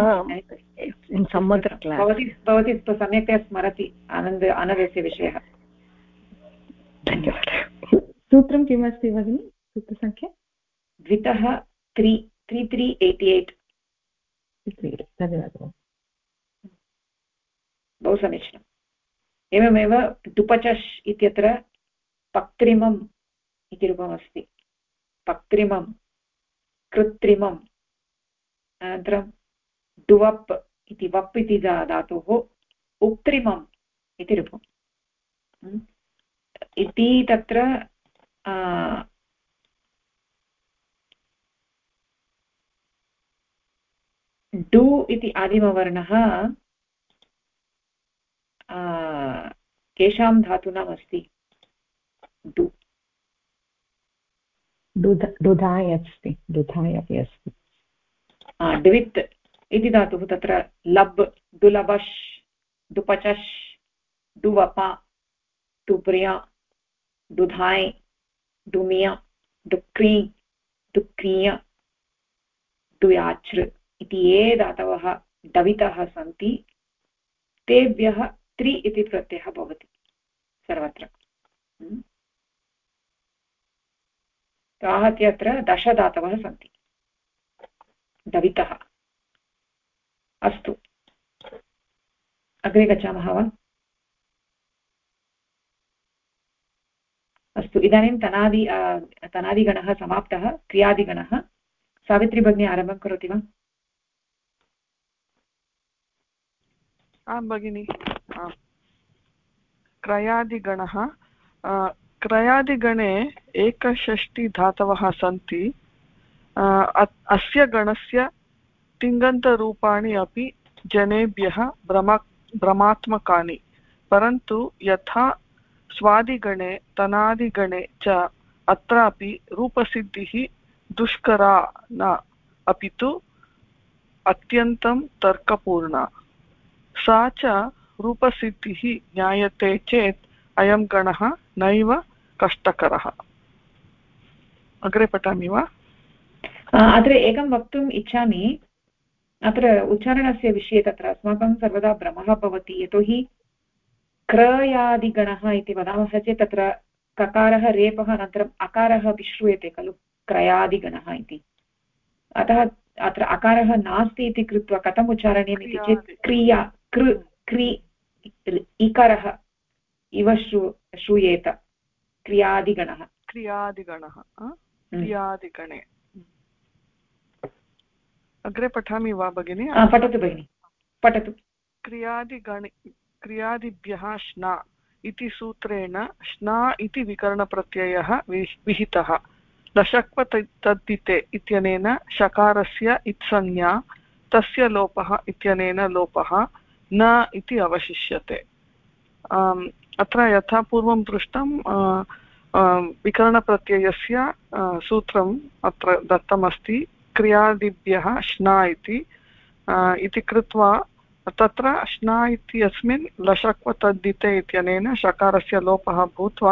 भवती सम्यक्तया स्मरति आनन्दस्य विषयः। धन्यवादः। सूत्रं किमस्ति भगिनि? सूत्रसङ्ख्या द्वितः 3388। धन्यवादः, बहु समीचीनम्। एवमेव डुपचष् इत्यत्र पक्त्रिमम् इति रूपमस्ति। पक्त्रिमं, कृत्रिमम्, अनन्तरं डुवप् इति वप् इति धातोः उक्त्रिमम् इति रूपम् इति। तत्र डु इति आदिमवर्णः केषां धातूनाम् अस्ति? डु दुधाय अस्ति, दुधाय अपि अस्ति। द्वित् इति धातुः तत्र लब्, दुलबश्, दुपचश्, डुवप, डुप्रिय, दुधाय, डुमिय, डुक्री, दुक्रिय, डुयाच्र इति ये धातवः डवितः सन्ति तेभ्यः त्रि इति प्रत्ययः भवति सर्वत्र। आहत्य अत्र 10 धातवः सन्ति डवितः। अस्तु, अग्रे गच्छामः वा? अस्तु, इदानीं तनादिगणः समाप्तः। क्रियादिगणः। सावित्री भगिनी आरम्भं करोति वा? आं भगिनि। क्रयादिगणः। क्रयादिगणे 61 धातवः सन्ति। अस्य गणस्य तिङन्तरूपाणि अपि जनेभ्यः भ्रमात्मकानि, परन्तु यथा स्वादिगणे तनादिगणे च अत्रापि रूपसिद्धिः दुष्करा न, अपि तु अत्यन्तं तर्कपूर्णा। सा च रूपसिद्धिः ज्ञायते चेत् अयं गणः नैव कष्टकरः। अग्रे पठामि वा? अत्र एकं वक्तुम् इच्छामि। अत्र उच्चारणस्य विषये तत्र अस्माकं सर्वदा भ्रमः भवति, यतोहि क्रयादिगणः इति वदामः चेत् तत्र ककारः रेपः अनन्तरम् अकारः अपि श्रूयते खलु, क्रयादिगणः इति। अतः अत्र अकारः नास्ति इति कृत्वा कथम् उच्चारणीयम् इति चेत् क्रिया क्रि इकारः इव श्रूयेत। क्रियादिगणः क्रियादिगणे। अग्रे पठामि वा भगिनि? पठतु भगिनि, पठतु। क्रियादिभ्यः श्ना इति सूत्रेण श्ना इति विकरणप्रत्ययः विहितः। लशक्व तद्धिते इत्यनेन शकारस्य इत्संज्ञा, तस्य लोपः इत्यनेन लोपः न इति अवशिष्यते। अत्र यथा पूर्वं दृष्टं विकरणप्रत्ययस्य सूत्रम् अत्र दत्तमस्ति। क्रियादिभ्यः श्ना इति इति कृत्वा तत्र श्ना इत्यस्मिन् लशक्व तद्धिते इत्यनेन शकारस्य लोपः भूत्वा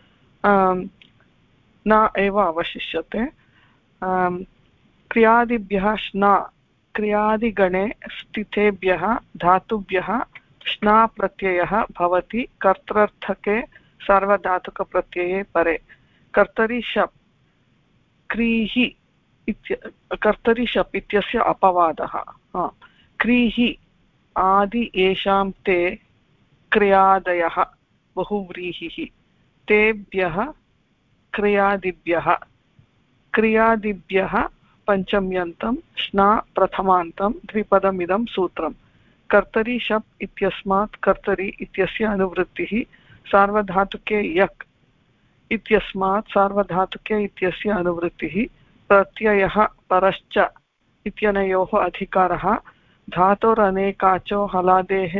न एव अवशिष्यते। क्रियादिभ्यः श्ना क्रियादिगणे स्थितेभ्यः धातुभ्यः श्ना प्रत्ययः भवति कर्तृर्थके सार्वधातुकप्रत्यये परे। कर्तरि शप् क्रीहि कर्तरि शप् इत्यस्य अपवादः। क्रीहि आदि येषां ते क्रियादयः बहुव्रीहिः तेभ्यः क्रियादिभ्यः क्रियादिभ्यः पञ्चम्यन्तं श्ना प्रथमान्तं द्विपदमिदं सूत्रम्। कर्तरि शप् इत्यस्मात् कर्तरि इत्यस्य अनुवृत्तिः सार्वधातुके यक् इत्यस्मात् सार्वधातुके इत्यस्य अनुवृत्तिः प्रत्ययः परश्च इत्यनयोः अधिकारः धातोरनेकाचो हलादेः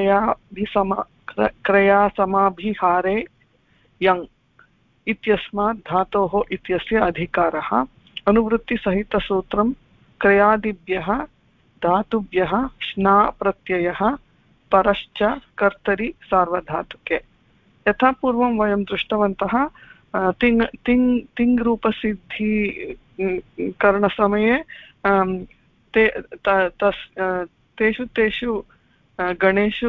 क्रयासमाभिहारे यङ् इत्यस्मात् धातोः इत्यस्य अधिकारः। अनुवृत्तिसहितसूत्रं क्रियादिभ्यः धातुभ्यः श्ना प्रत्ययः परश्च कर्तरि सार्वधातुके। यथा पूर्वं वयं दृष्टवन्तः तिङ् रूपसिद्धि करणसमये तेषु गणेषु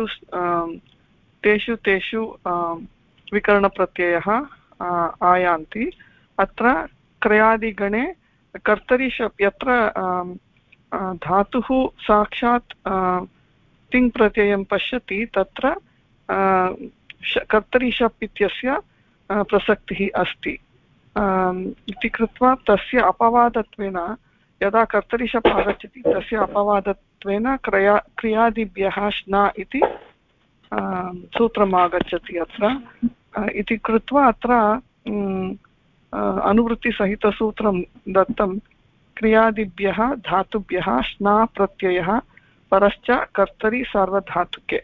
तेषु विकरणप्रत्ययः आयान्ति। अत्र क्रयादिगणे कर्तरि शप् यत्र धातुः साक्षात् तिङ् प्रत्ययं पश्यति तत्र कर्तरि शप् इत्यस्य प्रसक्तिः अस्ति इति कृत्वा तस्य अपवादत्वेन यदा कर्तरि शप् आगच्छति तस्य अपवादत्वेन क्रियादिभ्यः श्ना इति सूत्रम् आगच्छति अत्र। इति कृत्वा अत्र अनुवृत्तिसहितसूत्रं दत्तं क्रियादिभ्यः धातुभ्यः श्ना प्रत्ययः परश्च कर्तरि सार्वधातुके।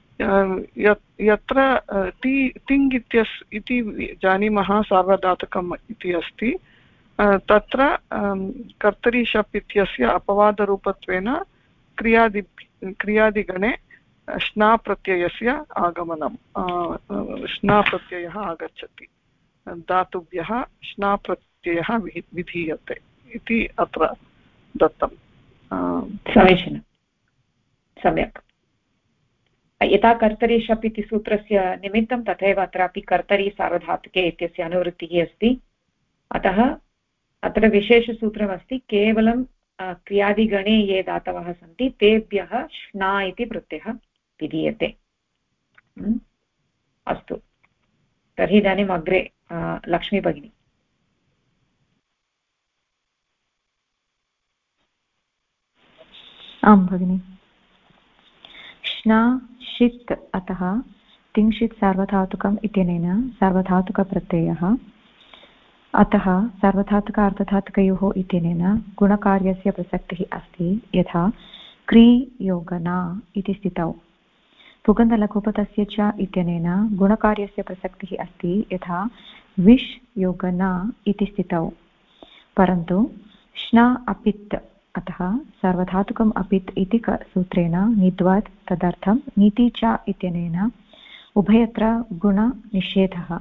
यत्र तिङ् इति जानीमः सार्वधातुकम् इति अस्ति तत्र कर्तरि शप् इत्यस्य अपवादरूपत्वेन क्रियादिगणे श्ना प्रत्ययस्य आगमनं श्ना प्रत्ययः आगच्छति धातुभ्यः श्ना प्रत्ययः विधीयते इति अत्र दत्तं। समीचीनं सम्यक्। यथा कर्तरि शप् इति सूत्रस्य निमित्तं तथैव अत्रापि कर्तरि सार्वधातुके इत्यस्य अनुवृत्तिः अस्ति। अतः अत्र विशेषसूत्रमस्ति केवलं क्रियादिगणे ये धातवः सन्ति तेभ्यः श्ना इति प्रत्ययः विधीयते। अस्तु तर्हि इदानीम् अग्रे लक्ष्मी भगिनी। आं भगिनि। श्ना षित् अतः तिङ्षित् सार्वधातुकम् इत्यनेन सार्वधातुकप्रत्ययः अतः सार्वधातुक अर्धधातुकयोः इत्यनेन गुणकार्यस्य प्रसक्तिः अस्ति। यथा क्रियोगना इति स्थितौ पुगन्धलघुपतस्य च इत्यनेन गुणकार्यस्य प्रसक्तिः अस्ति। यथा विश् योगना इति स्थितौ। परन्तु श्ना अपित् अतः सार्वधातुकम् अपित् इति सूत्रेण निद्वत् तदर्थं नीति च इत्यनेन उभयत्र गुणनिषेधः।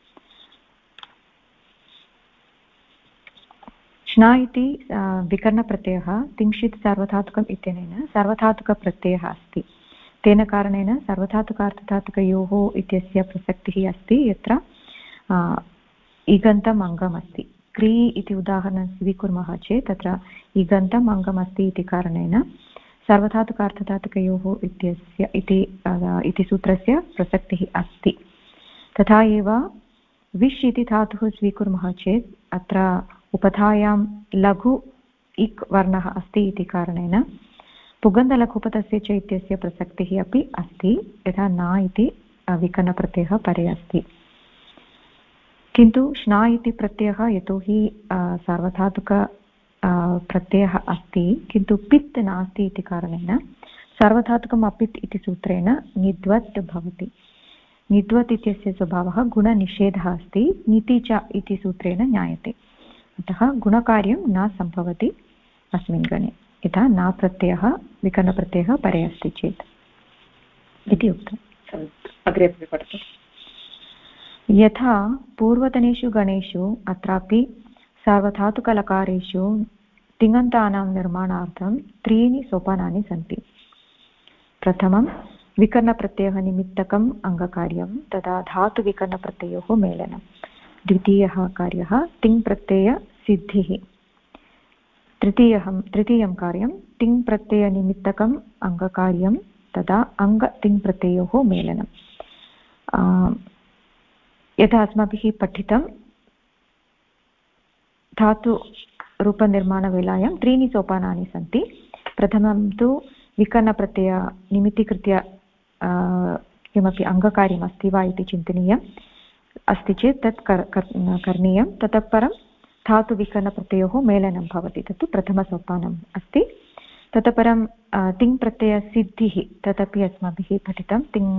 श्ना इति विकरणप्रत्ययः तिङ्षित् सार्वधातुकम् इत्यनेन सार्वधातुकप्रत्ययः अस्ति। तेन कारणेन सार्वधातुकार्थधातुकयोः इत्यस्य प्रसक्तिः अस्ति यत्र इगन्तम् अङ्गमस्ति। क्री इति उदाहरणं स्वीकुर्मः चेत् तत्र इगन्तम् अङ्गमस्ति इति कारणेन सार्वधातुकार्थधातुकयोः इत्यस्य इति सूत्रस्य प्रसक्तिः अस्ति। तथा एव विश् इति धातुः स्वीकुर्मः चेत् अत्र उपधायां लघु इक् वर्णः अस्ति इति कारणेन पुगन्धलघुपतस्य च इत्यस्य प्रसक्तिः अपि अस्ति। यथा न इति विकरणप्रत्ययः परे अस्ति। किन्तु श्ना इति प्रत्ययः यतोहि सार्वधातुक प्रत्ययः अस्ति किन्तु पित् नास्ति इति कारणेन सार्वधातुकम् अपित् इति सूत्रेण निद्वत् भवति। निद्वत् इत्यस्य स्वभावः गुणनिषेधः अस्ति। नीति च इति सूत्रेण ज्ञायते। अतः गुणकार्यं न सम्भवति अस्मिन् गणे। यथा न प्रत्ययः विकरणप्रत्ययः परे अस्ति चेत् इति उक्तम्। अग्रे पठतु। यथा पूर्वतनेषु गणेषु अत्रापि सार्वधातुकलकारेषु तिङन्तानां निर्माणार्थं 3 सोपानानि सन्ति। प्रथमं विकरणप्रत्ययः निमित्तकम् अङ्गकार्यं, तदा धातुविकरणप्रत्ययोः मेलनं। द्वितीयः कार्यः तिङ्प्रत्ययसिद्धिः। तृतीयं कार्यं तिङ्प्रत्ययनिमित्तकम् अङ्गकार्यं, तदा अङ्गतिङ्प्रत्ययोः मेलनं। यथा अस्माभिः पठितं धातुरूपनिर्माणवेलायां 3 सोपानानि सन्ति। प्रथमं तु विकरणप्रत्यय निमित्तीकृत्य किमपि अङ्गकार्यमस्ति वा इति चिन्तनीयम् अस्ति चेत् तत् करणीयं। ततः परं धातुविकरणप्रत्ययोः मेलनं भवति, तत्तु प्रथमसोपानम् अस्ति। ततः परं तिङ्प्रत्ययसिद्धिः, तदपि अस्माभिः पठितं।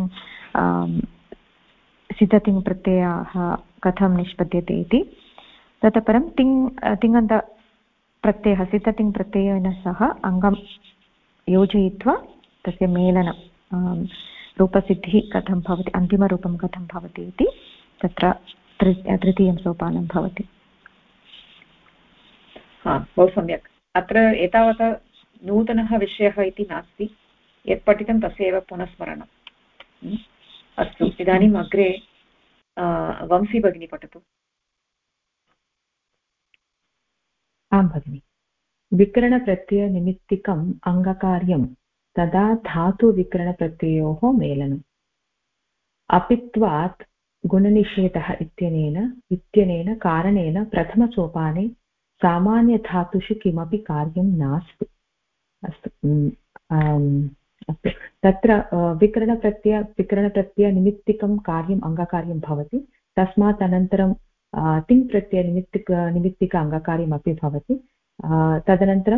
सिद्धतिङ्प्रत्ययः कथं निष्पद्यते इति। ततः परं तिङन्तप्रत्ययः सिद्धतिङ्प्रत्ययेन सह अङ्गं योजयित्वा तस्य मेलनं, रूपसिद्धिः कथं भवति, अन्तिमरूपं कथं भवति इति तत्र तृतीयं सोपानं भवति। बहु सम्यक्। अत्र एतावता नूतनः विषयः इति नास्ति, यत् पठितं तस्य एव पुनस्मरणम्। अस्तु, इदानीम् अग्रे वंशी भगिनी पठतु। आं भगिनि। विकरणप्रत्ययनिमित्तिकम् अङ्गकार्यं, तदा धातुविकरणप्रत्ययोः मेलनम्। अपित्वात् गुणनिषेधः इत्यनेन कारणेन प्रथमसोपाने सामान्यधातुषु किमपि कार्यं नास्ति। अस्तु, तत्र विकरणप्रत्ययनिमित्तिकं कार्यम् अङ्गकार्यं भवति। तस्मात् अनन्तरं तिङ्प्रत्ययनिमित्तिक अङ्गकार्यमपि भवति। तदनन्तरं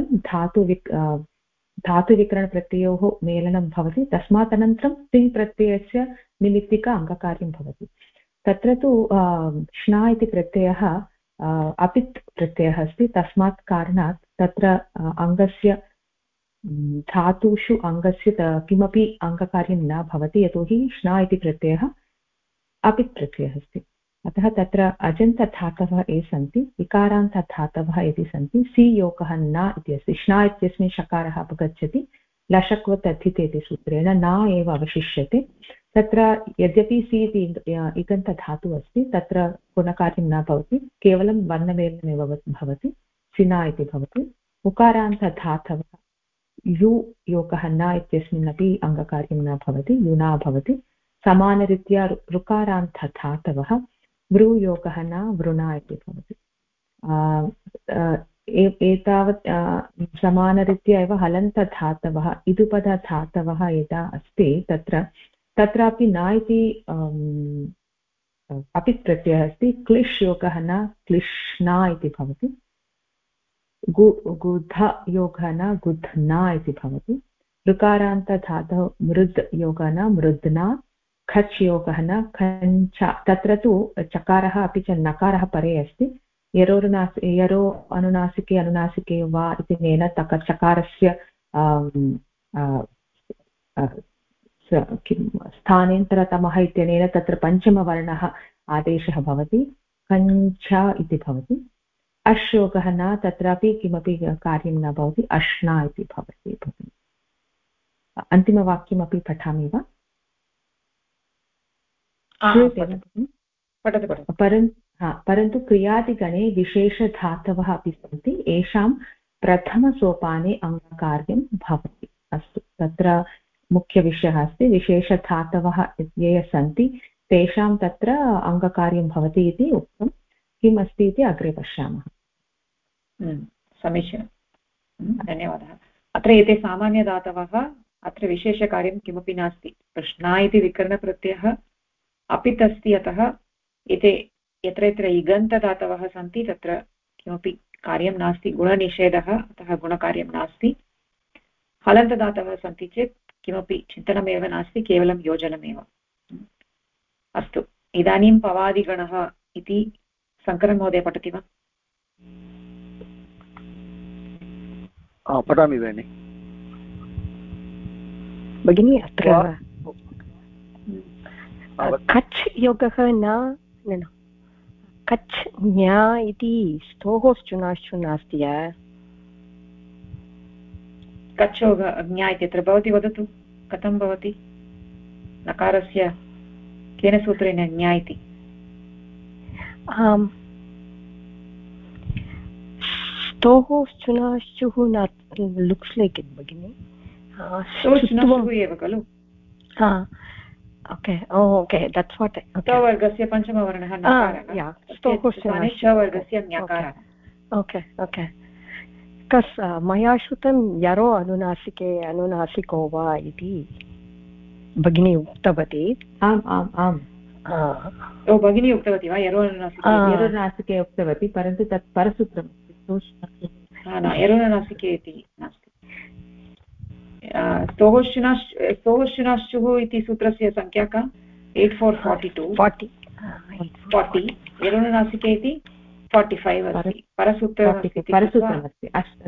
धातुविकरणप्रत्ययोः मेलनं भवति। तस्मात् अनन्तरं तिङ्प्रत्ययस्य निमित्तिक अङ्गकार्यं भवति। तत्र तु श्ना इति प्रत्ययः अपित् प्रत्ययः अस्ति। तस्मात् कारणात् तत्र अङ्गस्य धातुषु अङ्गस्य किमपि अङ्गकार्यं न भवति, यतोहि श्ना इति प्रत्ययः अपित् प्रत्ययः अस्ति। अतः तत्र अजन्तधातवः ये सन्ति, इकारान्तधातवः यदि सन्ति, सि योगः न इति अस्ति। श्ना इत्यस्मिन् शकारः अपगच्छति, लशक्वत् अधिते इति सूत्रेण न एव अवशिष्यते। तत्र यद्यपि सि इति इगन्तधातुः अस्ति, तत्र गुणकार्यं न भवति, केवलं वर्णमेलनमेव भवति, सिना इति भवति। उकारान्तधातवः यु योगः न इत्यस्मिन्नपि अङ्गकार्यं न भवति, युना भवति। समानरीत्या ऋकारान्तधातवः वृयोगः न वृणा इति भवति। एतावत् समानरीत्या एव हलन्तधातवः इदुपदधातवः यदा अस्ति तत्रापि न इति अपित् प्रत्ययः अस्ति। क्लिश् योगः न क्लिश्ना इति भवति। गुध योगः न गुध्ना इति भवति। ऋकारान्तधातुः मृद् योगः न मृद्ना, खच् योगः न खञ्च। तत्र तु चकारः अपि च नकारः परे अस्ति। यरो अनुनासिके अनुनासिके वा इत्यनेन चकारस्य स्थानेन्तरतमः इत्यनेन तत्र पञ्चमवर्णः आदेशः भवति, कञ्च इति भवति। अश् योगः न, तत्रापि किमपि कार्यं न भवति, अश्ना इति भवति। अन्तिमवाक्यमपि पठामि वा? परन्तु क्रियादिगणे विशेषधातवः अपि सन्ति, येषां प्रथमसोपाने अङ्गकार्यं भवति। अस्तु, तत्र मुख्यविषयः अस्ति, विशेषधातवः ये सन्ति तेषां तत्र अङ्गकार्यं भवति इति उक्तं। किम् अस्ति इति अग्रे पश्यामः। समीचीनं, धन्यवादः। अत्र एते सामान्यधातवः, अत्र विशेषकार्यं किमपि नास्ति। श्ना इति विकरणप्रत्ययः अपित् अस्ति, अतः एते यत्र यत्र इगन्तधातवः सन्ति तत्र किमपि कार्यं नास्ति, गुणनिषेधः, अतः गुणकार्यं नास्ति। हलन्तधातवः सन्ति चेत् किमपि चिन्तनमेव नास्ति, केवलं योजनमेव। अस्तु, इदानीं पवादिगणः इति शङ्करन् महोदय पठति वा? पठामि भगिनि। भगिनी अत्र कच् योगः न कच् ज्ञा इति स्तोः श्चुनाश्चु नास्ति कच् योगः ज्ञा इत्यत्र भवती वदतु कथं भवति नकारस्य केन सूत्रेण ज्ञा इति स्तोः श्चुनाश्चुः न लुक्स् लैक् इट् भगिनि एव खलु okay that's what वर्गस्य पञ्चमवर्णः नकारः च वर्गस्य ज्ञकारः okay कस् मया श्रुतं यरो अनुनासिको वा इति भगिनी उक्तवती आम् आम् आम् भगिनी उक्तवती वा यरोनासिके उक्तवती परन्तु तत् परसूत्रमस्ति यरोनासिके इति नास्ति स्तोश्चुनाश्चुः इति सूत्रस्य संख्या का 8442 यरोनुनासिके इति 45 अस्ति परसूत्रमस्ति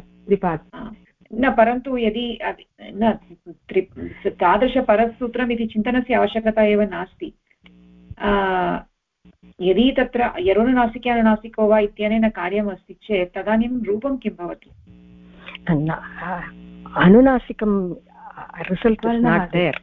न परन्तु यदि न तादृशपरसूत्रम् इति चिन्तनस्य आवश्यकता एव नास्ति यदि तत्र यरोनुनासिके अनुनासिको वा इत्यनेन कार्यमस्ति चेत् तदानीं रूपं किं भवति अनुनासिकं रिसल्ट् इस् नाट् देर्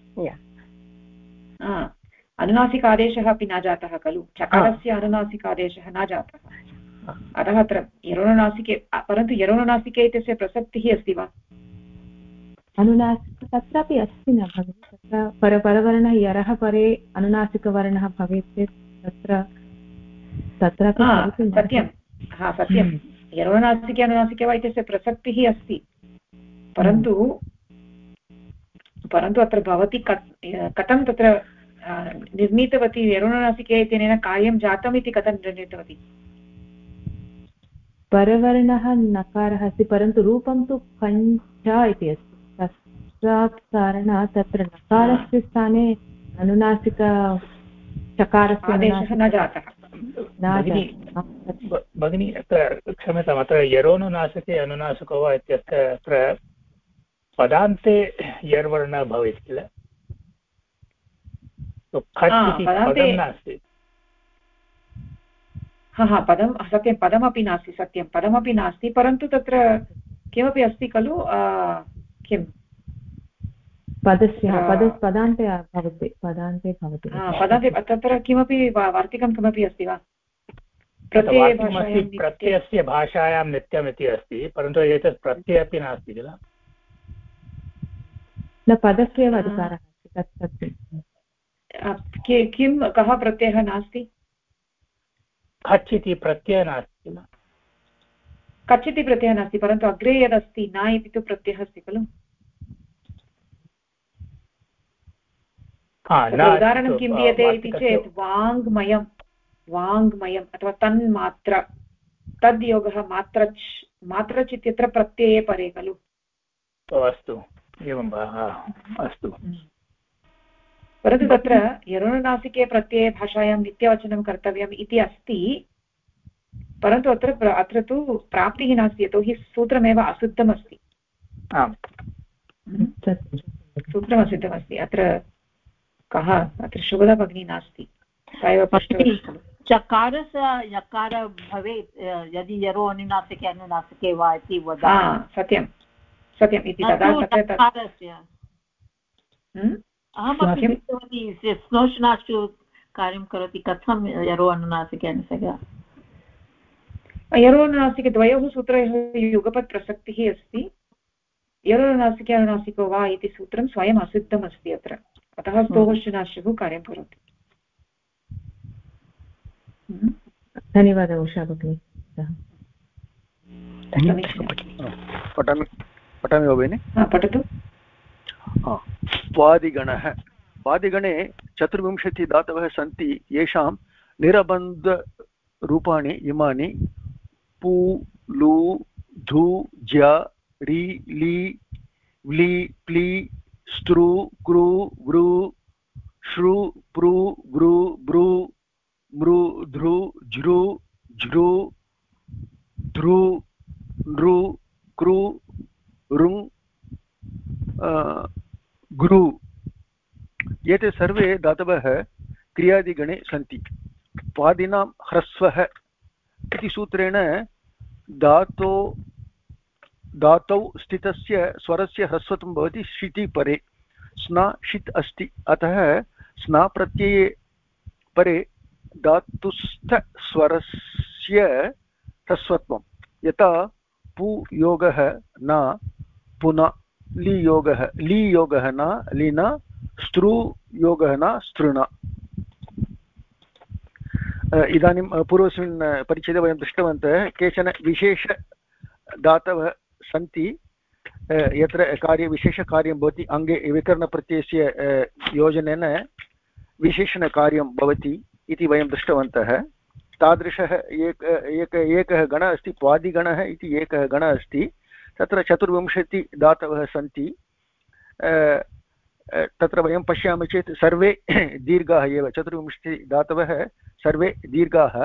अनुनासिकादेशः अपि न जातः खलु चकारस्य अनुनासिकादेशः न जातः अतः अत्र यरोनुनासिके परन्तु यरोनुनासिके इत्यस्य प्रसक्तिः अस्ति वा अनुनासिक तत्रापि अस्ति न भगिनि तत्र परवर्णः यरः परे अनुनासिकवर्णः भवेत् चेत् तत्र सत्यं यरोनुनासिके अनुनासिके वा इत्यस्य प्रसक्तिः अस्ति परन्तु अत्र भवती कथं तत्र निर्णीतवती यरोनुनासिके इत्यनेन कार्यं जातम् इति कथं निर्णीतवती परवर्णः नकारः अस्ति परन्तु रूपं तु पञ्च इति अस्ति तस्मात् कारणात् तत्र नकारस्य स्थाने अनुनासिक चकारस्य आदेशः न जातः भगिनी अत्र क्षम्यताम् अत्र यरोनुनासिके अनुनासिको वा इत्यस्य अत्र पदान्ते यर्वर्णः भवेत् किल पदं नास्ति पदं सत्यं पदमपि नास्ति सत्यं पदमपि नास्ति परन्तु तत्र किमपि अस्ति खलु किं पदान्ते भवति तत्र किमपि वार्तिकं किमपि अस्ति वा प्रत्ययस्य भाषायां नित्यम् इति अस्ति परन्तु एतत् प्रत्ययः अपि नास्ति किल न पदस्य एव अधिकारः अस्ति किं कः प्रत्ययः नास्ति खच् इति प्रत्ययः नास्ति किल कच् इति प्रत्ययः नास्ति परन्तु अग्रे यदस्ति न इति तु प्रत्ययः अस्ति खलु उदाहरणं किं दीयते इति चेत् वाङ्मयम् अथवा तन्मात्र तद्योगः मात्रच् इत्यत्र प्रत्यये परे खलु अस्तु एवं वा अस्तु परन्तु तत्र यरोनुनासिके प्रत्यये भाषायां नित्यवचनं कर्तव्यम् इति अस्ति परन्तु अत्र तु प्राप्तिः नास्ति यतोहि सूत्रमेव अशुद्धमस्ति सूत्रम् अशुद्धमस्ति अत्र कः अत्र शुभदा भगिनी नास्ति सा एव पृष्टवती खलु चकारस्य यकार भवेत् यदि यरो अनुनासिके अनुनासिके वा इति वदामि सत्यम् इति तदा अहमपि दृष्टवती स्नोष्णाशु कार्यं करोति कथं यरो अनुनासिके अनुनासिके यरोनुनासिके द्वयोः सूत्रयोः युगपत् प्रसक्तिः अस्ति यरोनुनासिके अनुनासिको वा इति सूत्रं स्वयम् असिद्धम् अस्ति अत्र अतः स्तोश्चुनाश्युः कार्यं करोति धन्यवादः उषा भगिनी पठामि वा भगिनि पठतु वादिगणे 24 धातवः सन्ति येषां निरबन्धरूपाणि इमानि पू लू धू ज्या रि लि व्लि प्लि स्त्रु कृ वृ श्रु प्रू वृ ब्रू मृ ध्रु ज्रु ज्रु ध्रु नृ कृ ऋ गृ एते सर्वे धातवः क्रियादिगणे सन्ति। पादिनां ह्रस्वः इति सूत्रेण धातौ स्थितस्य स्वरस्य ह्रस्वत्वं भवति शिति परे। स्ना षित् अस्ति, अतः स्ना प्रत्यये परे धातुस्थस्वरस्य ह्रस्वत्वं। यथा पु योगः न पुनः, लीयोगः न लीना, स्त्रु योगः न स्त्रुना। इदानीं पूर्वस्मिन् परिच्छेदे वयं दृष्टवन्तः केचन विशेषधातवः सन्ति यत्र विशेषकार्यं भवति। अङ्गे विकरणप्रत्ययस्य योजनेन विशेषणकार्यं भवति इति वयं दृष्टवन्तः। तादृशः एकः गणः अस्ति, पादिगणः इति एकः गणः अस्ति। तत्र 24 धातवः सन्ति। तत्र वयं पश्यामः चेत् सर्वे दीर्घाः एव, 24 धातवः सर्वे दीर्घाः।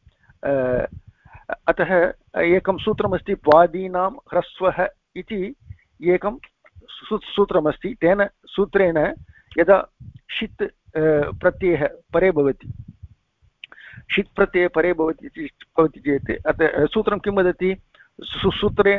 अतः एकं सूत्रमस्ति, पादीनां ह्रस्वः इति एकं सूत्रमस्ति। तेन सूत्रेण यदा षित् प्रत्ययः परे भवति, षित् प्रत्ययः परे भवति चेत् अतः सूत्रं किं वदति? सूत्रे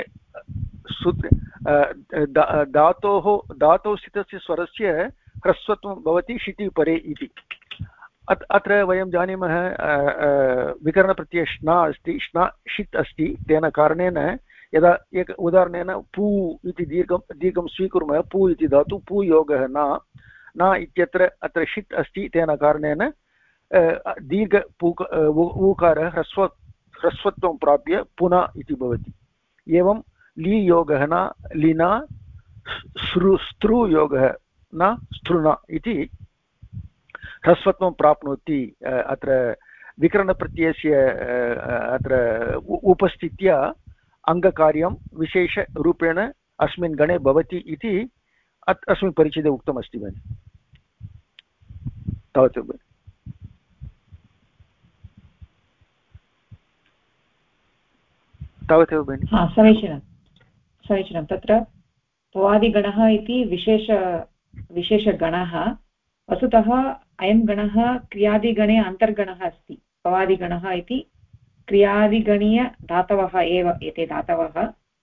धातौ स्थितस्य स्वरस्य ह्रस्वत्वं भवति शिति परे इति। अत्र वयं जानीमः विकरणप्रत्ययः श्ना अस्ति, श्ना षित् अस्ति। तेन कारणेन यदा एक उदाहरणेन पू इति दीर्घं स्वीकुर्मः, पू इति धातु, पू योगः न इत्यत्र अत्र षित् अस्ति। तेन कारणेन दीर्घ ऊकारः ह्रस्वत्वं प्राप्य पुना इति भवति। एवं ली योगः न लीना, स्त्रु योगः न स्त्रुना इति ह्रस्वत्वं प्राप्नोति। अत्र विकरणप्रत्ययस्य अत्र उपस्थित्या अङ्गकार्यं विशेषरूपेण अस्मिन् गणे भवति इति अस्मिन् परिच्छेदे उक्तमस्ति भगिनि। तावत् भगिनि। तावदेव भगिनि। समीचीनं। तत्र भवादिगणः इति विशेषगणः। वस्तुतः अयं गणः क्रियादिगणे अन्तर्गणः अस्ति। भवादिगणः इति क्रियादिगणीयधातवः एव एते धातवः।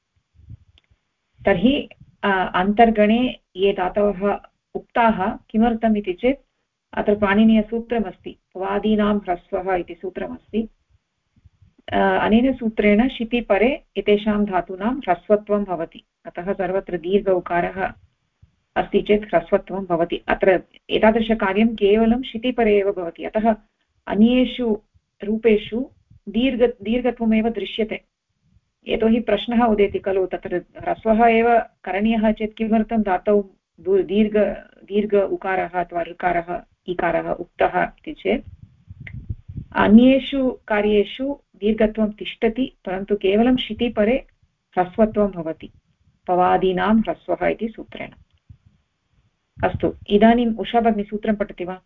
तर्हि अन्तर्गणे ये धातवः उक्ताः किमर्थम् इति चेत् अत्र पाणिनीयसूत्रमस्ति, भवादीनां ह्रस्वः इति सूत्रमस्ति। अनेन सूत्रेण शितिपरे एतेषां धातूनां ह्रस्वत्वं भवति। अतः सर्वत्र दीर्घ उकारः अस्ति चेत् ह्रस्वत्वं भवति। अत्र एतादृशकार्यं केवलं शितिपरे एव भवति। अतः अन्येषु रूपेषु दीर्घत्वमेव दृश्यते। यतोहि प्रश्नः उदेति खलु, तत्र ह्रस्वः एव करणीयः चेत् किमर्थं धातौ दीर्घ उकारः अथवा ऋकारः इकारः उक्तः इति चेत् अन्येषु कार्येषु दीर्घत्वं तिष्ठति, परन्तु केवलं शितिपरे ह्रस्वत्वं भवति पवादीनां ह्रस्वः इति सूत्रेण। अस्तु, इदानीम् उषा भगिनी सूत्रं पठति वा?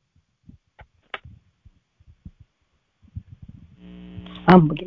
आं भगिनि।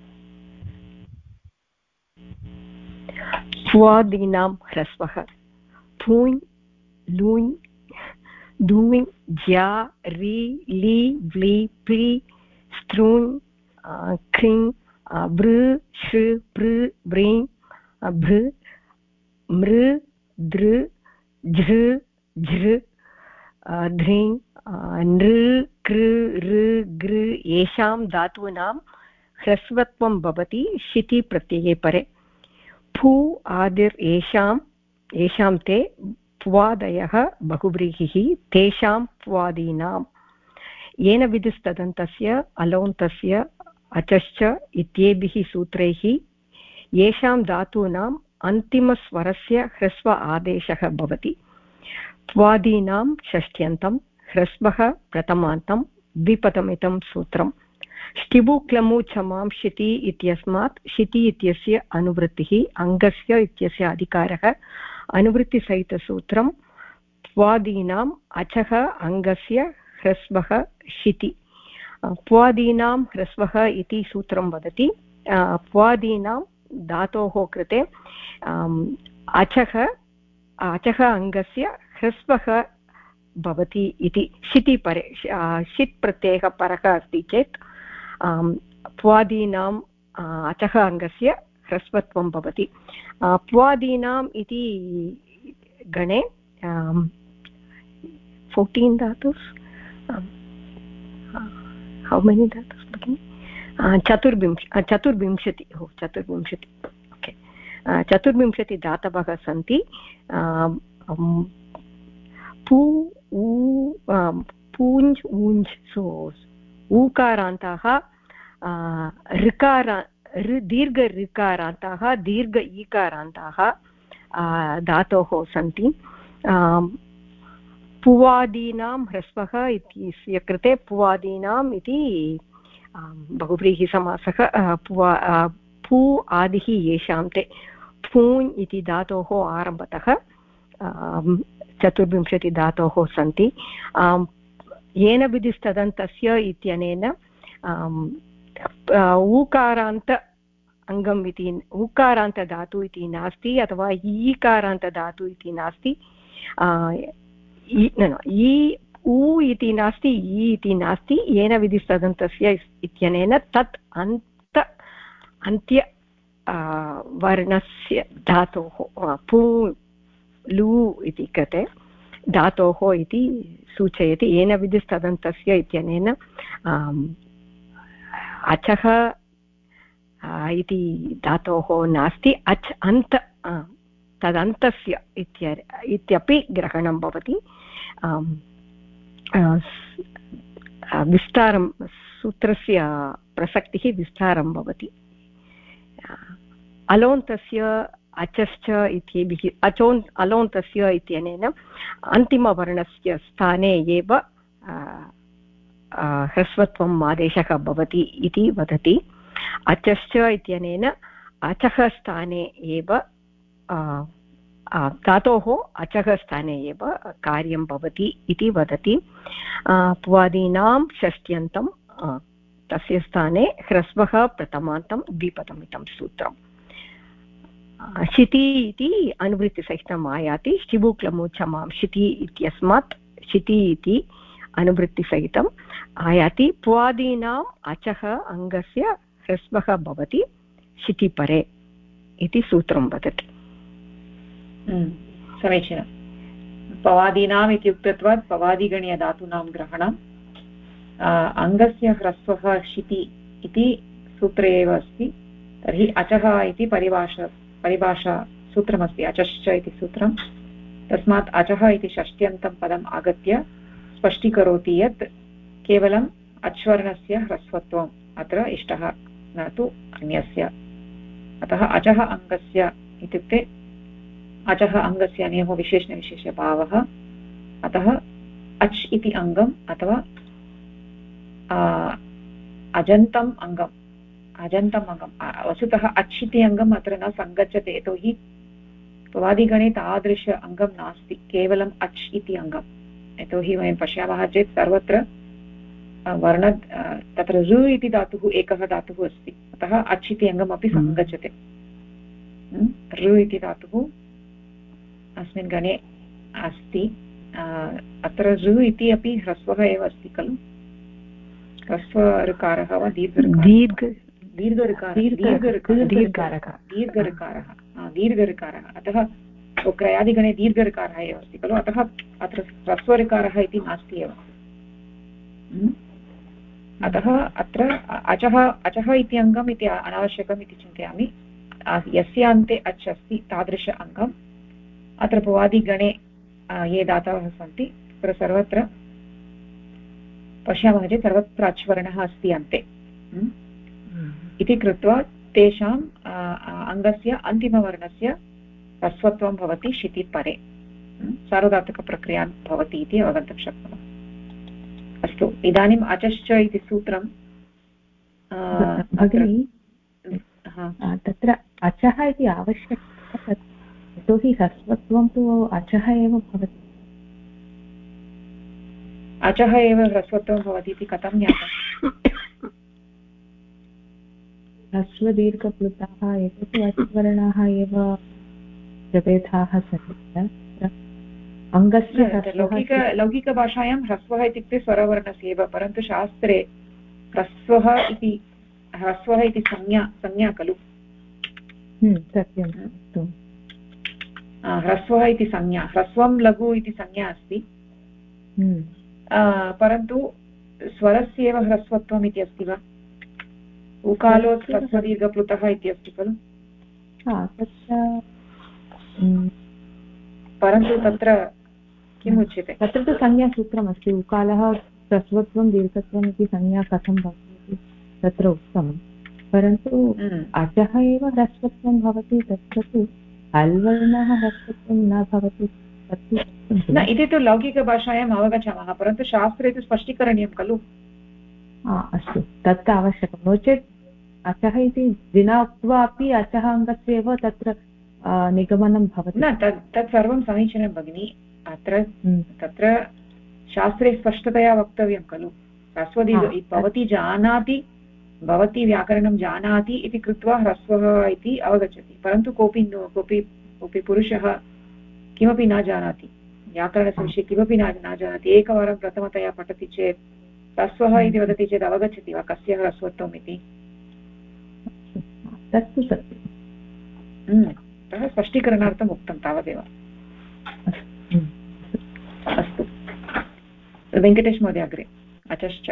स्वादीनां ह्रस्वः फूञ् लूञ् धूञ् ज्या री ली व्ली प्री स्त्रूञ् क्रिञ् वृ श्रृ पृ व्रीञ् भृ मृ दृ झृ झृ ध्रिञ् नृ कृ ऋ गृ येषां धातूनां ह्रस्वत्वं भवति शिति प्रत्यये परे। फू आदिर् येषां ते प्वादयः बहुव्रीहिः तेषां प्वादीनाम्। येन विधिस्तदन्तस्य अलोन्तस्य अचश्च इत्येभिः सूत्रैः येषां धातूनाम् अन्तिमस्वरस्य ह्रस्व आदेशः भवति। प्वादीनां षष्ट्यन्तं ह्रस्वः प्रथमान्तं द्विपदमिदं सूत्रम्। ष्टिबु क्लमु चमां शिति इत्यस्मात् शिति इत्यस्य अनुवृत्तिः अङ्गस्य इत्यस्य अधिकारः अनुवृत्तिसहितसूत्रं। प्वादीनाम् अचः अङ्गस्य ह्रस्वः शिति। प्वादीनां ह्रस्वः इति सूत्रं वदति प्वादीनां धातोः कृते अचः अङ्गस्य ह्रस्वः भवति इति शिति परे षित् प्रत्ययः परः अस्ति चेत् प्वादीनाम् अचः अङ्गस्य ह्रस्वत्वं भवति प्वादीनाम् इति गणे 14 धातुस् how many dhatus begin चतुर्विंशति ओके चतुर्विंशति धातवः सन्ति पूञ्ज् ऊञ्ज् सो ऊकारान्ताः दीर्घ ऋकारान्ताः दीर्घ ईकारान्ताः धातोः सन्ति पुवादीनां ह्रस्वः इत्यस्य कृते पुवादीनाम् इति बहुव्रीहिसमासः पू आदिः येषां ते पूञ् इति धातोः आरम्भतः 24 धातोः सन्ति येन विधिस्तदन्तस्य इत्यनेन ऊकारान्त अङ्गम् इति ऊकारान्तधातु इति नास्ति अथवा ईकारान्तधातु इति नास्ति ऊ इति नास्ति इ इति नास्ति येन विधिस्तदन्तस्य इत्यनेन तत् अन्त्य वर्णस्य धातोः पू लू इति कृते धातोः इति सूचयति येन विधिस्तदन्तस्य इत्यनेन अचः इति धातोः नास्ति अच् अन्त तदन्तस्य इत्यपि ग्रहणं भवति विस्तारं सूत्रस्य प्रसक्तिः विस्तारं भवति अलोन्तस्य अचश्च इत्येभिः अलोन्तस्य इत्यनेन अन्तिमवर्णस्य स्थाने एव ह्रस्वत्वम् आदेशः भवति इति वदति अचश्च इत्यनेन अचः स्थाने एव धातोः अचः स्थाने एव कार्यं भवति इति वदति पुवादीनां षष्ट्यन्तं तस्य स्थाने ह्रस्वः प्रथमान्तं द्विपदमिदं सूत्रम् शिति इति अनुवृत्तिसहितम् आयाति शिबुक्लमुचमां शिति इत्यस्मात् शिति इति अनुवृत्तिसहितम् आयाति पुवादीनाम् अचः अङ्गस्य ह्रस्वः भवति शितिपरे इति सूत्रं वदति समीचीनं पवादीनाम् इत्युक्तत्वात् पवादिगणीयधातूनां ग्रहणम् अङ्गस्य ह्रस्वः शिति इति सूत्रे एव अस्ति तर्हि अचः इति परिभाषा सूत्रमस्ति अचश्च इति सूत्रं तस्मात् अचः इति षष्ट्यन्तं पदम् आगत्य स्पष्टीकरोति यत् केवलम् अच्वर्णस्य ह्रस्वत्वम् अत्र इष्टः न तु अन्यस्य अतः अचः अङ्गस्य इत्युक्ते अचः अङ्गस्य नियमो विशेषणविशेषभावः अतः अच् इति अङ्गम् अथवा अजन्तम् अङ्गम् वस्तुतः अच् इति अङ्गम् अत्र न सङ्गच्छते यतोहि पवादिगणे तादृश अङ्गं नास्ति केवलम् अच् इति अङ्गम् यतोहि वयं पश्यामः चेत् सर्वत्र वर्ण तत्र ऋ इति धातुः एकः धातुः अस्ति अतः अच् इति अङ्गमपि सङ्गच्छते ऋ इति धातुः अस्मिन् गणे अस्ति अत्र ऋ इति अपि ह्रस्वः एव अस्ति खलु ह्रस्वऋकारः वा दीर्घऋकारः अतः क्रयादिगणे दीर्घऋकारः एव अस्ति खलु अतः अत्र ह्रस्वऋकारः इति नास्ति एव अतः अत्र अचः इति अङ्गम् इति अनावश्यकम् इति चिन्तयामि यस्य अन्ते अच् अस्ति तादृश अङ्गम् अत्र भुवादिगणे ये दातावः सन्ति तत्र सर्वत्र पश्यामः चेत् सर्वत्र अच्वर्णः अस्ति अन्ते इति कृत्वा तेषाम् अङ्गस्य अन्तिमवर्णस्य ह्रस्वत्वं भवति शितिपरे सार्वधातुकप्रक्रिया भवति इति अवगन्तुं शक्नुमः अस्तु इदानीम् अचश्च इति सूत्रं तत्र अचः इति आवश्यकता यतोहि ह्रस्वत्वं तु अचः एव भवति अचः एव ह्रस्वत्वं भवति इति कथं ज्ञातम् ह्रस्वदीर्घप्लुताः एतत् अच्वर्णाः एव प्रभेदाः सन्ति अङ्गस्य लौकिकभाषायां ह्रस्वः इत्युक्ते स्वरवर्णस्य एव, परन्तु शास्त्रे ह्रस्वः इति संज्ञा खलु। सत्यं। ह्रस्वः इति संज्ञा, ह्रस्वं लघु इति संज्ञा अस्ति, परन्तु स्वरस्य एव ह्रस्वत्वम् इति अस्ति वा? उकालो ह्रस्वदीर्घप्लुतः इति अस्ति खलु। परन्तु तत्र किम् उच्यते? तत्र तु संज्ञासूत्रमस्ति, उकालः ह्रस्वत्वं दीर्घत्वम् इति संज्ञा कथं भवति तत्र उक्तं, परन्तु अचः एव ह्रस्वत्वं भवति, तत्र तु हल्वर्णः ह्रस्वत्वं न भवति न इति तु लौकिकभाषायाम् अवगच्छामः, परन्तु शास्त्रे तु स्पष्टीकरणीयं खलु। अस्तु, तत् आवश्यकं, नो चेत् अचः इति विना उक्त्वा अपि अचः अङ्गस्य एव तत्र निगमनं भवति। न तत् सर्वं समीचीनं भगिनि, तत्र शास्त्रे स्पष्टतया वक्तव्यं खलु। ह्रस्वदीर्घ भवती जानाति, भवती व्याकरणं जानाति इति कृत्वा ह्रस्वः इति अवगच्छति, परन्तु कोऽपि पुरुषः किमपि न जानाति, व्याकरणस्य विषये किमपि न जानाति, एकवारं प्रथमतया पठति चेत् ह्रस्वः इति वदति चेत् अवगच्छति वा कस्य ह्रस्वत्वम् इति? तत्तु सत्यम्। अतः स्पष्टीकरणार्थम् उक्तं तावदेव। अस्तु, वेङ्कटेश महोदय अग्रे। अचश्च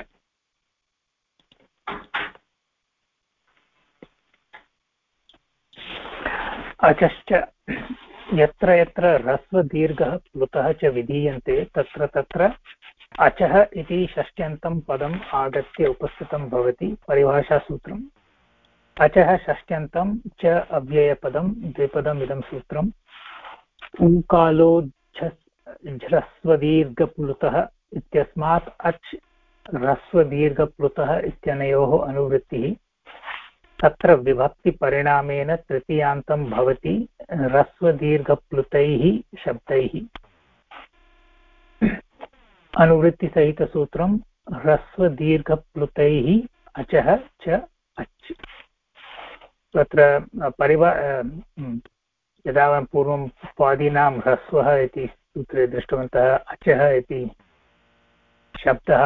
अचश्च यत्र यत्र ह्रस्वदीर्घः प्लुतः च विधीयन्ते तत्र तत्र अचः इति षष्ट्यन्तं पदम् आगत्य उपस्थितं भवति। परिभाषासूत्रम् अचः षष्ट्यन्तं च अव्ययपदं द्विपदमिदं सूत्रम्। ऊकालो ह्रस्वदीर्घप्लुतः इत्यस्मात् अच् ह्रस्वदीर्घप्लुतः इत्यनयोः अनुवृत्तिः। तत्र विभक्तिपरिणामेन तृतीयान्तं भवति ह्रस्वदीर्घप्लुतैः शब्दैः। अनुवृत्तिसहितसूत्रं ह्रस्वदीर्घप्लुतैः अचः च अच्। तत्र यदा वयं पूर्वं पादीनां ह्रस्वः इति सूत्रे दृष्टवन्तः, अचः इति शब्दः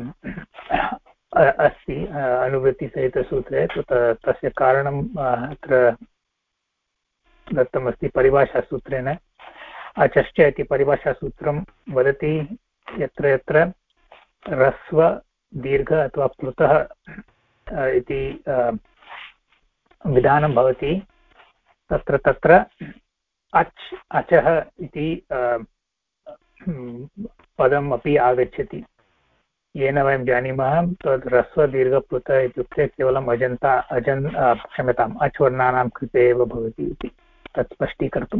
अस्ति अनुवृत्तिसहितसूत्रे, तस्य कारणम् अत्र दत्तमस्ति परिभाषासूत्रेण। अचश्च इति परिभाषासूत्रं वदति यत्र यत्र ह्रस्व दीर्घ अथवा प्लुतः इति विधानं भवति तत्र तत्र अच् अचः इति पदम् अपि आगच्छति, येन वयं जानीमः तद् ह्रस्वदीर्घप्लुत इत्युक्ते केवलम् क्षम्यताम् अच् वर्णानां कृते एव भवति इति तत् स्पष्टीकर्तुम्।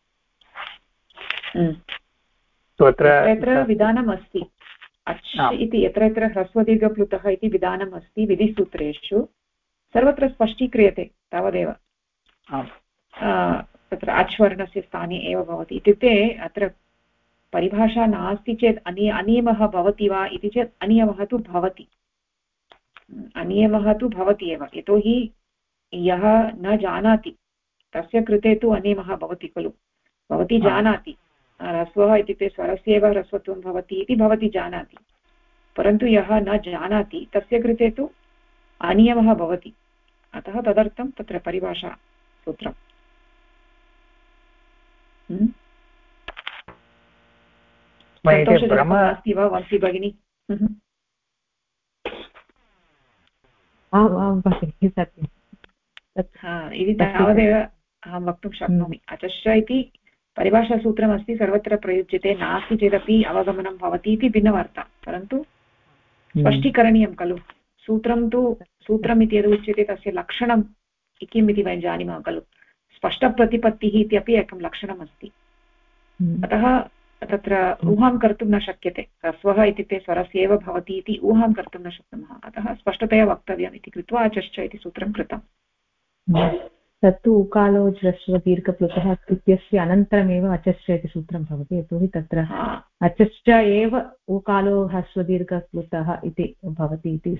यत्र विधानम् अस्ति अच् इति, यत्र यत्र ह्रस्वदीर्घप्लुतः इति विधानम् अस्ति विधिसूत्रेषु सर्वत्र स्पष्टीक्रियते तावदेव। तत्र अच् वर्णस्य स्थाने एव भवति इत्युक्ते अत्र परिभाषा नास्ति चेत् अनियमः भवति वा इति चेत् अनियमः तु भवति, अनियमः तु भवति एव, यतोहि यः न जानाति तस्य कृते तु अनियमः भवति खलु। भवती जानाति ह्रस्वः इत्युक्ते स्वरस्य एव ह्रस्वत्वं भवति इति भवती जानाति, परन्तु यः न जानाति तस्य कृते तु अनियमः भवति, अतः तदर्थं तत्र परिभाषासूत्रम्। नास्ति वा वंशी भगिनी? इति तावदेव अहं वक्तुं शक्नोमि। अचश्च इति परिभाषासूत्रमस्ति, सर्वत्र प्रयुज्यते, नास्ति चेदपि अवगमनं भवति इति भिन्नवार्ता, परन्तु स्पष्टीकरणीयं खलु। सूत्रम् इति यद् उच्यते तस्य लक्षणं किम् इति वयं जानीमः खलु। स्पष्टप्रतिपत्तिः इत्यपि एकं लक्षणम् अस्ति, अतः तत्र ऊहां कर्तुं न शक्यते। ह्रस्वः इत्युक्ते स्वरस्य एव भवति इति ऊहां कर्तुं न शक्नुमः, अतः स्पष्टतया वक्तव्यम् इति कृत्वा अचश्च इति सूत्रं कृतम्। तत्तु उकालो ह्रस्वदीर्घप्लुतः इत्यस्य अनन्तरमेव अचश्च इति सूत्रं भवति, यतोहि तत्र अचश्च एव उकालो ह्रस्वदीर्घप्लुतः इति भवति इति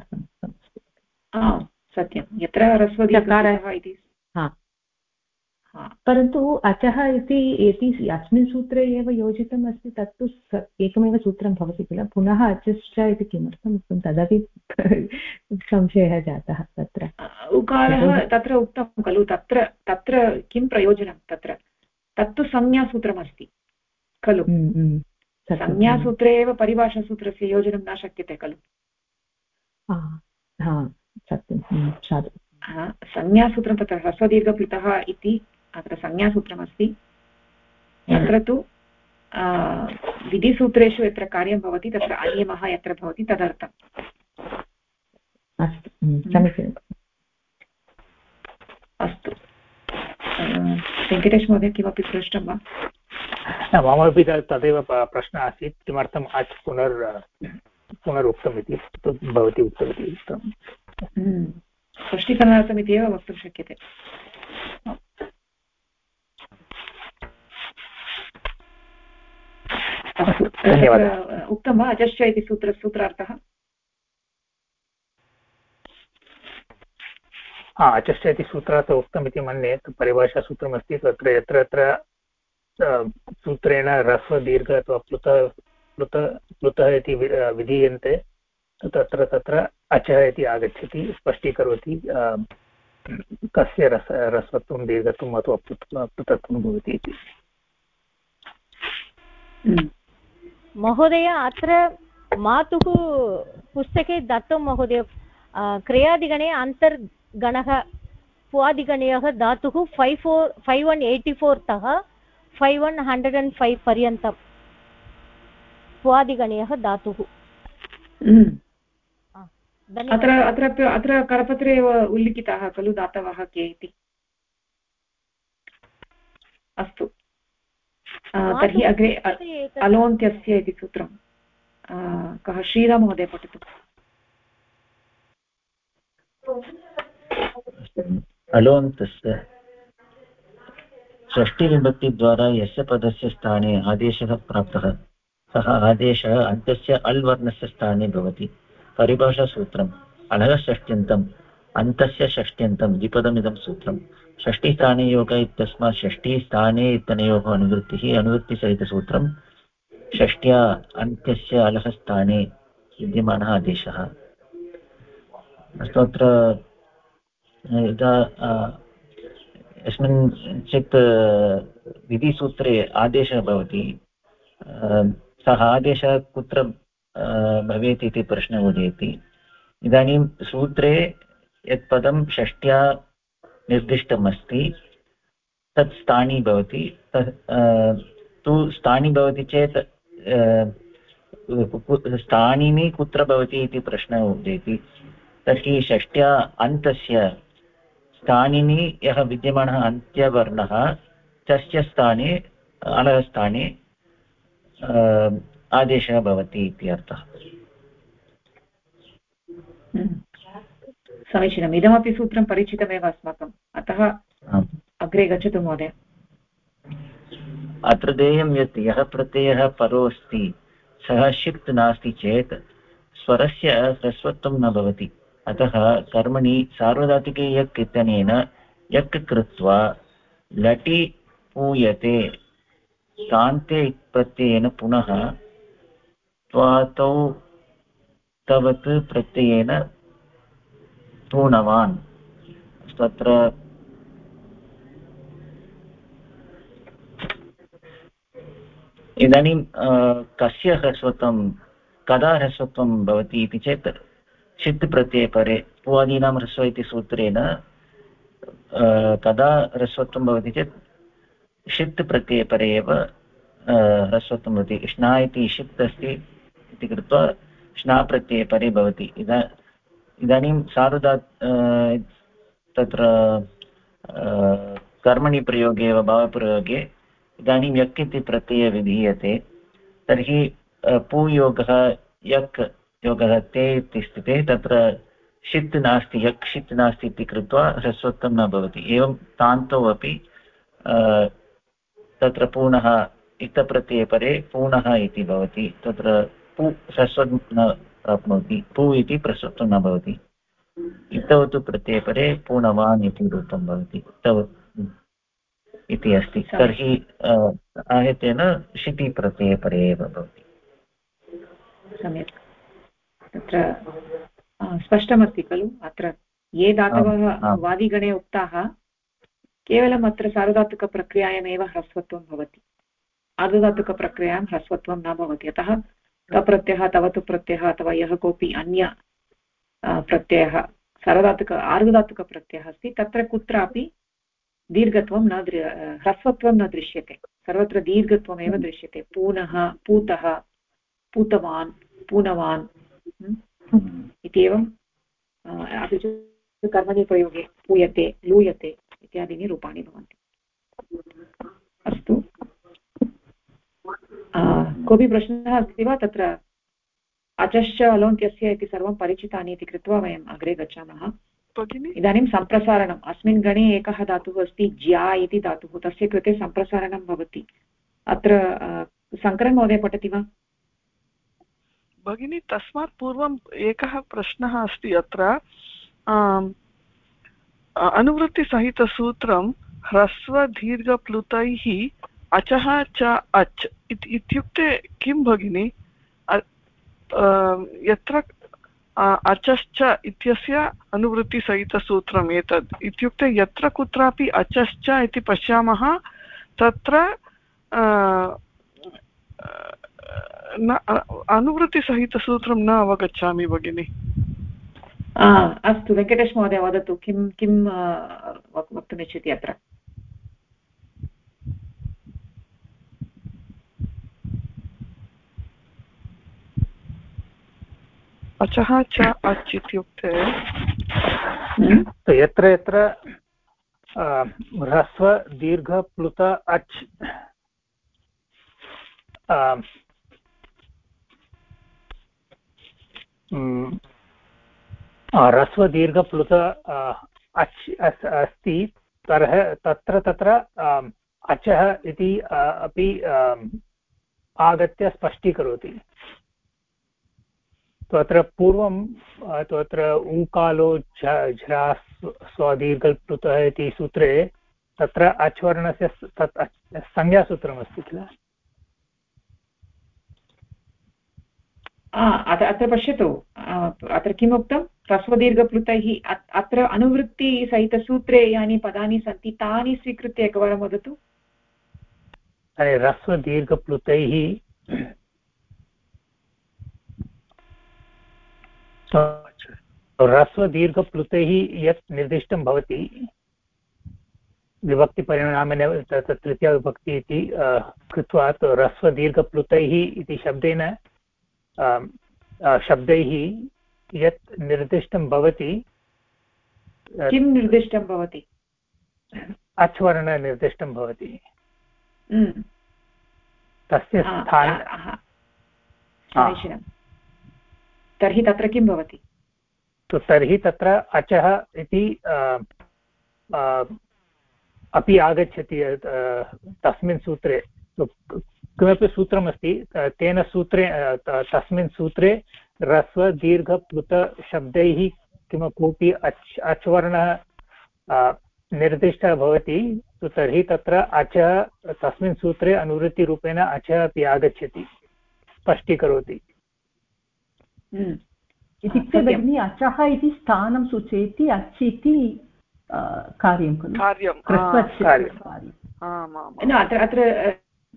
स्पष्टीकरणार्थम्। सत्यं, यत्र ह्रस्वदीर्घप्लुतः इति परन्तु अचः इति अस्मिन् सूत्रे एव योजितम् अस्ति, तत्तु एकमेव सूत्रं भवति किल, पुनः अचश्च इति किमर्थम् उक्तं तदपि संशयः जातः तत्र। उकारः तत्र उक्तं खलु, तत्र किं प्रयोजनं, तत्तु संज्ञासूत्रमस्ति खलु, संज्ञासूत्रे एव परिभाषासूत्रस्य योजनं न शक्यते खलु। सत्यं, संज्ञासूत्रं तत्र ह्रस्वदीर्घप्लुतः इति अत्र संज्ञासूत्रमस्ति। तत्र तु विधिसूत्रेषु यत्र कार्यं भवति तत्र अनियमः यत्र भवति तदर्थम्। अस्तु, समीचीनम्। अस्तु, वेङ्कटेश महोदय किमपि पृष्टं वा? ममापि तदेव प्रश्नः आसीत्, किमर्थम् अच् पुनरुक्तम् इति भवती उक्तवती। स्पष्टीकरणार्थमिति एव वक्तुं शक्यते। धन्यवादः। उक्तं वा अजश्च इति सूत्रार्थः? अचश्च इति सूत्रार्थ उक्तम् इति मन्ये। परिभाषासूत्रमस्ति तत्र यत्र यत्र सूत्रेण ह्रस्वदीर्घ अथवा प्लुतः इति विधीयन्ते तत्र तत्र अचः इति आगच्छति, स्पष्टीकरोति कस्य ह्रस्वत्वं दीर्घत्वम् अथवा प्लुतत्वं भवति इति। महोदय अत्र मातुः पुस्तके दत्तं महोदय, क्रियादिगणे अन्तर्गणः पुवादिगणीयः धातुः 5184 तः 5105 पर्यन्तं पुवादिगणीयः धातुः। अत्र करपत्रे एव उल्लिखिताः खलु धातवः के इति। अस्तु, तर्हि अग्रे अलोन्त्यस्य इति सूत्रं कः? श्रीराम महोदय पठतु। अलोन्तस्य षष्टिविभक्तिद्वारा यस्य पदस्य स्थाने आदेशः प्राप्तः सः आदेशः अन्तस्य अल् वर्णस्य स्थाने भवति। परिभाषासूत्रम् अणः षष्ट्यन्तम् अन्तस्य षष्ट्यन्तं द्विपदमिदं सूत्रं। षष्टिस्थाने योग इत्यस्मात् षष्टिस्थाने इत्यनयोः अनुवृत्तिसहितसूत्रं। षष्ट्या अन्त्यस्य अलः स्थाने विद्यमानः आदेशः। अस्तु, अत्र यदा यस्मिंश्चित् विधिसूत्रे आदेशः भवति, सः आदेशः कुत्र भवेत् इति प्रश्नः उदेति। इदानीं सूत्रे यत् पदं षष्ट्या निर्दिष्टमस्ति तत् स्थानी भवति। तु स्थानी भवति चेत् स्थानिनी कुत्र भवति इति प्रश्नः उदेति। तर्हि षष्ट्या अन्तस्य स्थानिनी यः विद्यमानः अन्त्यवर्णः तस्य स्थाने अनः स्थाने आदेशः भवति इति अर्थः। समीचीनम्। इदमपि सूत्रं परिचितमेव अस्माकम्, अतः अग्रे गच्छतु महोदय। अत्र देयं यत् यः प्रत्ययः परो अस्ति सः शिप् नास्ति चेत् स्वरस्य ह्रस्वत्वं न भवति। अतः कर्मणि सार्वधातुके यक् इत्यनेन यक् कृत्वा लटि पूयते तान्ते प्रत्ययेन पुनः त्वातौ तवत् प्रत्ययेन पूर्णवान्। तत्र इदानीं कस्य ह्रस्वत्वं कदा ह्रस्वत्वं भवति इति चेत् षित् प्रत्ययपरे पुवादीनां ह्रस्व इति सूत्रेण कदा ह्रस्वत्वं भवति चेत् षित् प्रत्ययपरे एव ह्रस्वत्वं भवति। श्ना इति षित् अस्ति इति कृत्वा श्ना प्रत्ययपरे भवति। इदानीं तत्र कर्मणि प्रयोगे वा भावप्रयोगे इदानीं यक् इति प्रत्ययः विधीयते, तर्हि पूयोगः यक् योगः ते इति स्थिते तत्र षित् नास्ति, यक् षित् नास्ति इति कृत्वा ह्रस्वत्वं न भवति। एवं तान्तौ अपि तत्र पूर्णः इक्तप्रत्यये परे पूर्णः इति भवति। तत्र पू ह्रस्वं न प्राप्नोति, पू इति प्रसक्तं न भवति। इक्तवतु प्रत्यये परे पूर्णवान् इति रूपं भवति। इति अस्ति, तर्हि आहेतेन शिति प्रत्यये परे एव भवति। सम्यक्, तत्र स्पष्टमस्ति खलु। अत्र ये धातवः वादिगणे उक्ताः केवलम् अत्र सार्वधातुकप्रक्रियायामेव ह्रस्वत्वं भवति, आर्धधातुकप्रक्रियायां ह्रस्वत्वं न भवति। अतः कप्रत्ययः, तवतु प्रत्ययः अथवा यः कोऽपि अन्य प्रत्ययः आर्धधातुकप्रत्ययः अस्ति तत्र कुत्रापि दीर्घत्वं न ह्रस्वत्वं न दृश्यते, सर्वत्र दीर्घत्वमेव दृश्यते। पूनः, पूतः, पूतवान्, पूनवान् इत्येवं, अपि च कर्मणि प्रयोगे पूयते, लूयते इत्यादीनि रूपाणि भवन्ति। अस्तु, कोऽपि प्रश्नः अस्ति वा? तत्र अचश्च अलोन्त्यस्य इति सर्वं परिचितानि इति कृत्वा वयम् अग्रे गच्छामः। इदानीं सम्प्रसारणम्, अस्मिन् गणे एकः धातुः अस्ति ज्या इति धातुः, तस्य कृते सम्प्रसारणं भवति। अत्र शङ्करन् महोदय पठति वा? भगिनी, तस्मात् पूर्वम् एकः प्रश्नः अस्ति। अत्र अनुवृत्तिसहितसूत्रं ह्रस्वदीर्घप्लुतैः अचः च अच् इत्युक्ते किं भगिनी? यत्र अचश्च इत्यस्य अनुवृत्तिसहितसूत्रम् एतद् इत्युक्ते यत्र कुत्रापि अचश्च इति पश्यामः तत्र अनुवृत्तिसहितसूत्रं न अवगच्छामि भगिनि। अस्तु, वेङ्कटेश महोदय वदतु, किं किं वक्तुमिच्छति अत्र? अचः च अच् इत्युक्ते यत्र यत्र ह्रस्व दीर्घ प्लुत अच् ह्रस्व दीर्घ प्लुत अच् अस्ति, तत्र तत्र अचः इति अपि आगत्य स्पष्टीकरोति। अत्र पूर्वं अत्र ऊकालो झ्रा स्वदीर्घप्लुतः इति सूत्रे तत्र अच् वर्णस्य संज्ञासूत्रमस्ति किल? अत्र पश्यतु, अत्र किमुक्तं? ह्रस्वदीर्घप्लुतैः। अत्र अनुवृत्तिसहितसूत्रे यानि पदानि सन्ति तानि स्वीकृत्य एकवारं वदतु। ह्रस्वदीर्घप्लुतैः ह्रस्वदीर्घप्लुतैः यत् निर्दिष्टं भवति विभक्तिपरिणामेन, तत्र तृतीया विभक्ति इति कृत्वा ह्रस्वदीर्घप्लुतैः इति शब्दैः यत् निर्दिष्टं भवति, किं निर्दिष्टं भवति? अच् वर्णः निर्दिष्टं भवति, तस्य स्थाने। समीचीनं। तर्हि तत्र किं भवति? तर्हि तत्र अचः इति अपि आगच्छति तस्मिन् सूत्रे। किमपि सूत्रमस्ति, तेन सूत्रे तस्मिन् सूत्रे ह्रस्वदीर्घप्लुतशब्दैः कोऽपि अच् वर्णः निर्दिष्टः भवति, तर्हि तत्र अचः तस्मिन् सूत्रे अनुवृत्तिरूपेण अचः अपि आगच्छति, स्पष्टीकरोति। इत्युक्ते भगिनी अचः इति स्थानं सूचयति, अच् इति कार्यं खलु, अत्र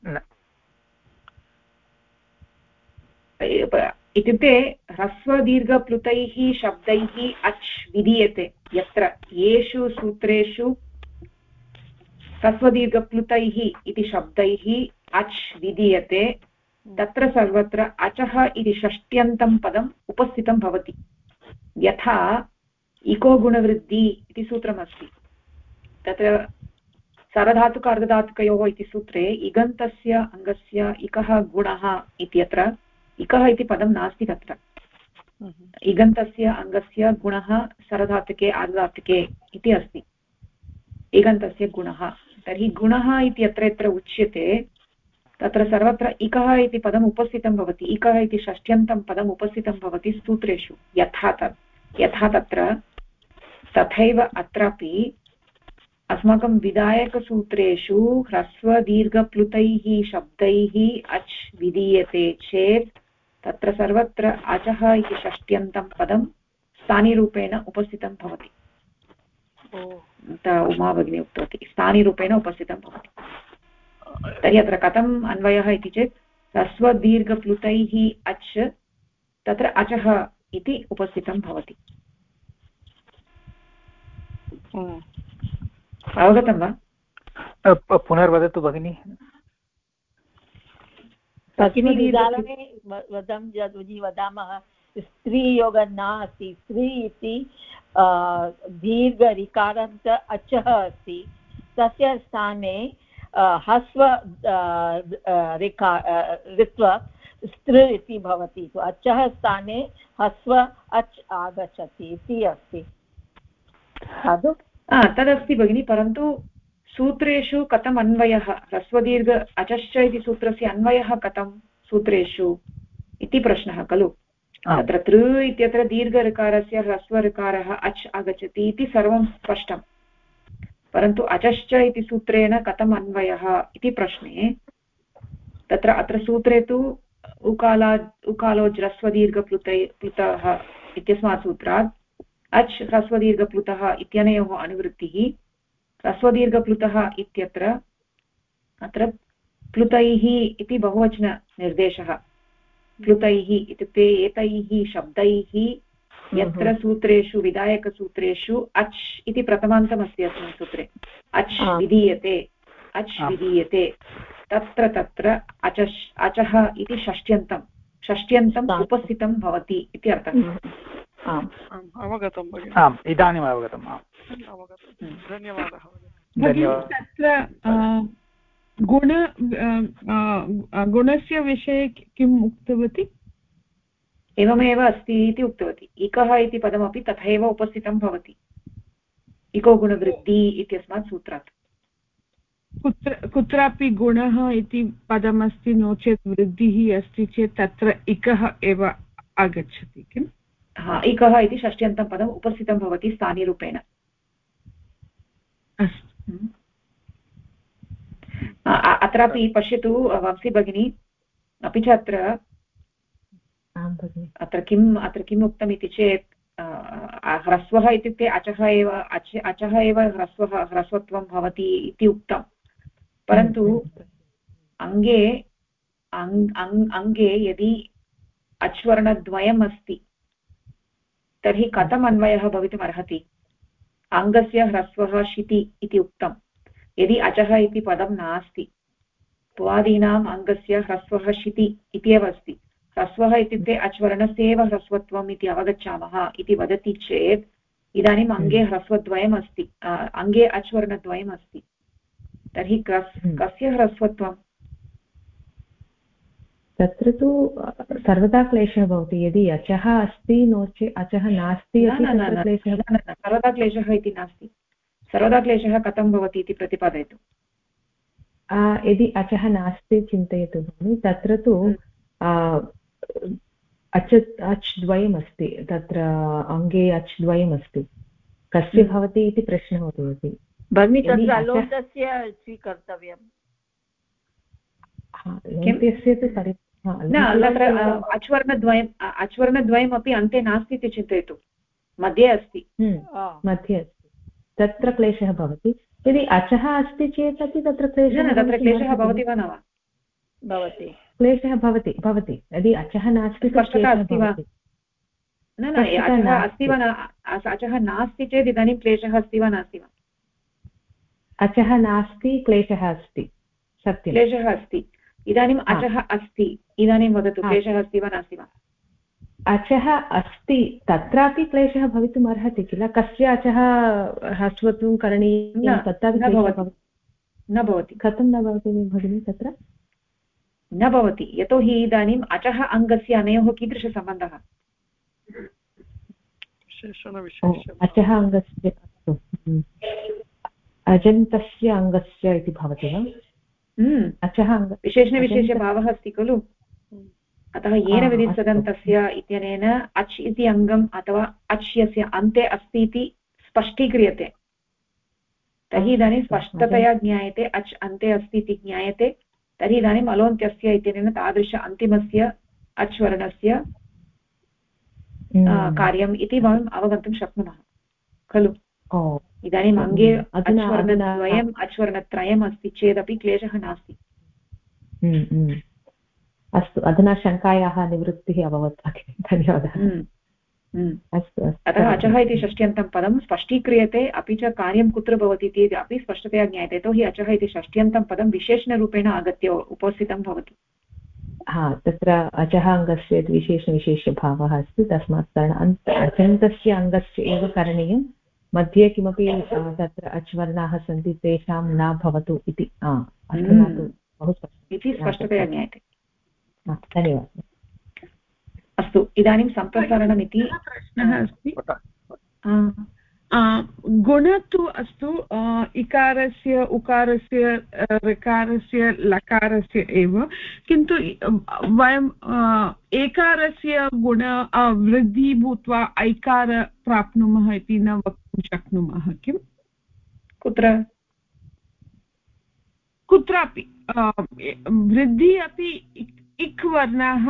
इत्युक्ते ह्रस्वदीर्घप्लुतैः शब्दैः अच् विधीयते। यत्र येषु सूत्रेषु ह्रस्वदीर्घप्लुतैः इति शब्दैः अच् विधीयते तत्र सर्वत्र अचः इति षष्ट्यन्तं पदम् उपस्थितं भवति। यथा इको गुणवृद्धि इति सूत्रमस्ति, तत्र सार्वधातुक अर्धधातुकयोः इति सूत्रे इगन्तस्य अङ्गस्य इकः गुणः इत्यत्र इकः इति पदं नास्ति। तत्र इगन्तस्य अङ्गस्य गुणः सार्वधातुके अर्धधातुके इति अस्ति, इगन्तस्य गुणः। तर्हि गुणः इति यत्र यत्र उच्यते तत्र सर्वत्र इकः इति पदम् उपस्थितं भवति, इकः इति षष्ट्यन्तं पदम् उपस्थितं भवति सूत्रेषु। यथा तत्र तथैव अत्रापि अस्माकं विधायकसूत्रेषु ह्रस्वदीर्घप्लुतैः शब्दैः अच् विधीयते चेत् तत्र सर्वत्र अचः इति षष्ट्यन्तं पदं स्थानिरूपेण उपस्थितं भवति। उमा भगिनी उक्तवती स्थानिरूपेण उपस्थितं भवति। तर्हि अत्र कथम् अन्वयः इति चेत् ह्रस्वदीर्घप्लुतैः अच् तत्र अचः इति उपस्थितं भवति। अवगतं वा? पुनर्वदतु भगिनी। विद्यालये वदामः स्त्रीयोग नास्ति, स्त्री इति दीर्घरिकारान्त अचः अस्ति, तस्य स्थाने हस्व ऋत्व स्त्री इति भवति। अचः स्थाने हस्व अच् आगच्छति इति अस्ति। तदस्ति भगिनि, परन्तु सूत्रेषु कथम् अन्वयः ह्रस्वदीर्घ अचश्च इति सूत्रस्य अन्वयः कथं सूत्रेषु इति प्रश्नः खलु। तत्र तृ इत्यत्र दीर्घऋकारस्य ह्रस्वऋकारः अच् आगच्छति इति सर्वं स्पष्टं, परन्तु अचश्च इति सूत्रेण कथम् अन्वयः इति प्रश्ने तत्र अत्र सूत्रे तु उकालो ह्रस्वदीर्घप्लुतः इत्यस्मात् सूत्रात् अच् ह्रस्वदीर्घप्लुतः इत्यनयोः अनुवृत्तिः। ह्रस्वदीर्घप्लुतः इत्यत्र अत्र प्लुतैः इति बहुवचननिर्देशः। प्लुतैः इत्युक्ते एतैः शब्दैः यत्र सूत्रेषु विधायकसूत्रेषु अच् इति प्रथमान्तमस्ति अस्मिन् सूत्रे अच् विधीयते, अच् विधीयते, तत्र अचः इति षष्ट्यन्तम् उपस्थितं भवति इति अर्थः। अवगतं भगिनि। आम्, इदानीम् अवगतम्। धन्यवादः। तत्र गुणस्य विषये किम् उक्तवती? एवमेव अस्ति इति उक्तवती। इकः इति पदमपि तथैव उपस्थितं भवति, इको गुणवृद्धि इत्यस्मात् सूत्रात्। कुत्रापि गुणः इति पदमस्ति, नो चेत् वृद्धिः अस्ति चेत् तत्र इकः एव आगच्छति किम्? इकः इति षष्ट्यन्तं पदम् उपस्थितं भवति स्थानीरूपेण। अत्रापि पश्यतु वंशी भगिनी, अपि च अत्र किम् उक्तम् इति चेत् ह्रस्वः इत्युक्ते अचः एव ह्रस्वत्वं भवति इति उक्तं, परन्तु अङ्गे यदि अच्वर्णद्वयम् अस्ति तर्हि कथम् अन्वयः भवितुम् अर्हति? अङ्गस्य ह्रस्वः शिति इति उक्तं, यदि अचः इति पदं नास्ति, पुवादीनाम् अङ्गस्य ह्रस्वः शिति इत्येव अस्ति, ह्रस्वः इत्युक्ते अच्वर्णस्यैव ह्रस्वत्वम् इति अवगच्छामः इति वदति चेत् इदानीम् अङ्गे ह्रस्वद्वयम् अस्ति, अङ्गे अच्वर्णद्वयम् अस्ति, तर्हि कस्य ह्रस्वत्वम्? तत्र तु सर्वदा क्लेशः भवति। यदि अचः अस्ति नो चेत् अचः नास्ति सर्वदा क्लेशः इति नास्ति। सर्वदा क्लेशः कथं भवति इति प्रतिपादयतु। यदि अचः नास्ति चिन्तयतु भगिनि, तत्र तु अच् द्वयमस्ति, तत्र अङ्गे अच् द्वयमस्ति, कस्य भवति इति प्रश्नः भवति भगिनि। तत्र अलोन्तस्य स्वीकर्तव्यम्। अच्वर्णद्वयमपि अन्ते नास्ति इति चिन्तयतु, मध्ये अस्ति। मध्ये अस्ति, तत्र क्लेशः भवति। यदि अचः अस्ति चेत् अपि तत्र क्लेशः भवति वा न वा? भवति, क्लेशः भवति। यदि अचः नास्ति अस्ति वा न? अचः अस्ति वा न? अचः नास्ति चेत् इदानीं क्लेशः अस्ति वा नास्ति वा? अचः नास्ति, क्लेशः अस्ति, सत्यं क्लेशः अस्ति। इदानीम् अचः अस्ति, इदानीं वदतु क्लेशः अस्ति वा नास्ति वा? अचः अस्ति, तत्रापि क्लेशः भवितुम् अर्हति किल। कस्य अचः ह्रस्वत्वं करणीयं तत्रापि न भवति। कथं न भवति भगिनि? तत्र न भवति, यतोहि इदानीम् अचः अङ्गस्य अनयोः कीदृशसम्बन्धः? अचः अङ्गस्य, अजन्तस्य अङ्गस्य इति भवति वा? अचः विशेषणविशेषभावः अस्ति खलु, अतः येन विधिसदन्तस्य इत्यनेन अच् इति अङ्गम् अथवा अच् यस्य अन्ते अस्ति इति स्पष्टीक्रियते। तर्हि इदानीं स्पष्टतया ज्ञायते अच् अन्ते अस्ति इति ज्ञायते। तर्हि इदानीम् अलोन्त्यस्य इत्यनेन तादृश अन्तिमस्य अच् वर्णस्य कार्यम् इति वयम् अवगन्तुं शक्नुमः खलु। इदानीम् अङ्गे अच्वर्णद्वयम् अच्वर्णत्रयम् अस्ति चेदपि क्लेशः नास्ति। अस्तु, अधुना शङ्कायाः निवृत्तिः अभवत्। धन्यवादः। अस्तु, अतः अचः इति षष्ट्यन्तं पदं स्पष्टीक्रियते, अपि च कार्यं कुत्र भवति इति अपि स्पष्टतया ज्ञायते। यतोहि अचः इति षष्ट्यन्तं पदं विशेषणरूपेण आगत्य उपस्थितं भवति। तत्र अचः अङ्गस्य विशेषभावः अस्ति, तस्मात् कारणात् अचन्तस्य अङ्गस्य एव करणीयं। मध्ये किमपि तत्र अच्वर्णाः सन्ति तेषां न भवतु इति अधुना तु बहु स्पष्टतया ज्ञायते। धन्यवादः। अस्तु, इदानीं सम्प्रसारणमिति प्रश्नः अस्ति। गुण तु अस्तु इकारस्य उकारस्य ऋकारस्य लकारस्य एव, किन्तु वयं एकारस्य गुण वृद्धि भूत्वा ऐकार प्राप्नुमः इति न वक्तुं शक्नुमः किम्? कुत्रापि वृद्धि अपि इक् वर्णाः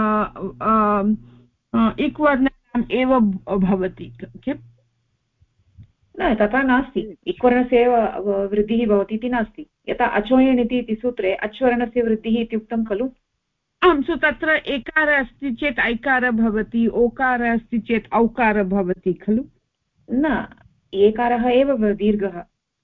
इक् वर्णानाम् एव भवति किम्? न, तथा नास्ति। इक्वर्णस्य एव वृद्धिः भवति इति नास्ति। यथा अचोयण् इति सूत्रे अच्वर्णस्य वृद्धिः इत्युक्तं खलु। आम्, सो तत्र एकार अस्ति चेत् ऐकार भवति, ओकार अस्ति चेत् औकार भवति खलु। न, एकारः एव दीर्घः।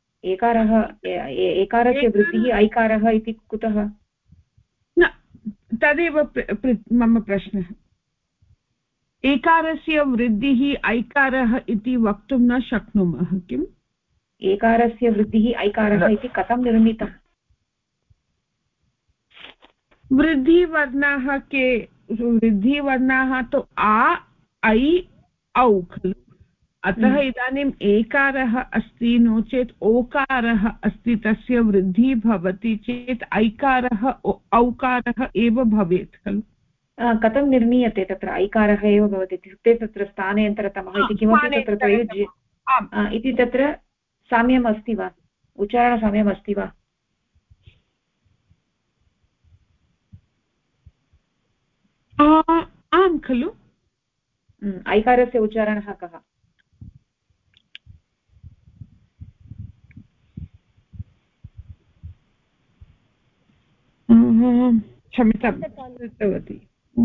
एकारस्य वृद्धिः ऐकारः इति कुतः? न, तदेव मम प्रश्नः। एकारस्य वृद्धिः ऐकारः इति वक्तुं न शक्नुमः किम्? एकारस्य वृद्धिः ऐकारः इति कथं निर्मितम्? वृद्धिवर्णाः के? वृद्धिवर्णाः तु आ ऐ औ खलु। अतः इदानीम् एकारः अस्ति नो चेत् ओकारः अस्ति, तस्य वृद्धिः भवति चेत् ऐकारः औकारः एव भवेत् खलु। कथं निर्मीयते? तत्र ऐकारः एव भवति इत्युक्ते तत्र स्थानेन्तरतमः इति किमपि तत्र प्रयुज्य इति तत्र साम्यम् अस्ति वा? उच्चारणसाम्यम् अस्ति वा? आम् खलु। ऐकारस्य उच्चारणः कः? क्षम्यतां कृतवती।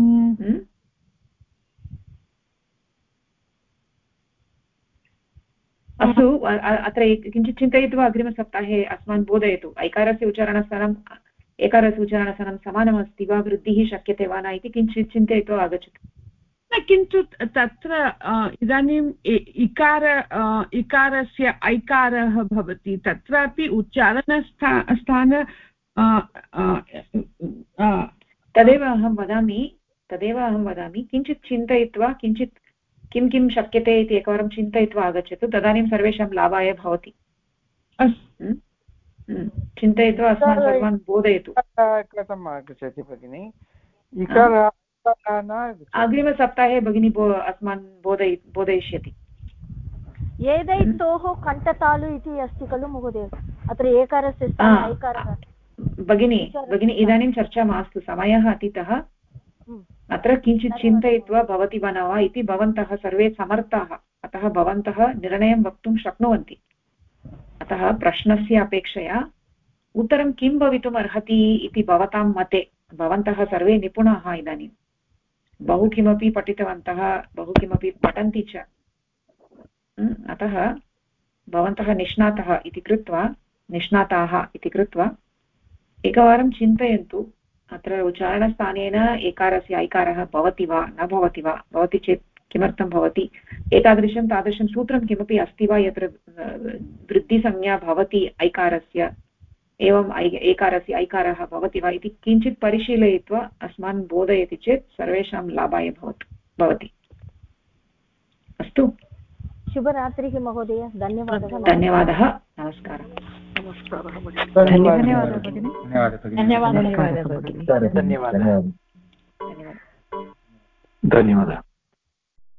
अस्तु, अत्र किञ्चित् चिन्तयित्वा अग्रिमसप्ताहे अस्मान् बोधयतु। ऐकारस्य उच्चारणस्थानम् एकारस्य उच्चारणस्थानं समानमस्ति वा, वृद्धिः शक्यते वा न इति किञ्चित् चिन्तयित्वा आगच्छतु। न, किन्तु तत्र इदानीम् इकारस्य ऐकारः भवति, तत्रापि उच्चारणस्थान तदेव अहं वदामि किञ्चित् चिन्तयित्वा किञ्चित् किं किं शक्यते इति एकवारं चिन्तयित्वा आगच्छतु, तदानीं सर्वेषां लाभाय भवति। चिन्तयित्वा अस्मान् सर्वान् बोधयतु। कथम् आगच्छति भगिनि? अग्रिमसप्ताहे भगिनी अस्मान् बोधयिष्यति। एदैतोः कण्ठतालु इति अस्ति खलु महोदय, अत्र एकारस्य स्थाने ऐकारः। भगिनी इदानीं चर्चा मास्तु, समयः अतीतः। अत्र किञ्चित् चिन्तयित्वा भवति वा न वा इति भवन्तः सर्वे समर्थाः, अतः भवन्तः निर्णयं वक्तुं शक्नुवन्ति। अतः प्रश्नस्य अपेक्षया उत्तरं किं भवितुम् अर्हति इति भवतां मते। भवन्तः सर्वे निपुणाः, इदानीं बहु किमपि पठितवन्तः, बहु किमपि पठन्ति च। अतः भवन्तः निष्णाताः इति कृत्वा एकवारं चिन्तयन्तु, अत्र उच्चारणस्थानेन एकारस्य ऐकारः भवति वा न भवति वा, भवति चेत् किमर्थं भवति, तादृशं सूत्रं किमपि अस्ति वा यत्र वृद्धिसंज्ञा भवति ऐकारस्य, एवम् एकारस्य ऐकारः भवति वा इति किञ्चित् परिशीलयित्वा अस्मान् बोधयति चेत् सर्वेषां लाभाय भवति। अस्तु, शुभरात्रिः महोदय। धन्यवादः। नमस्कारः। धन्यवादः।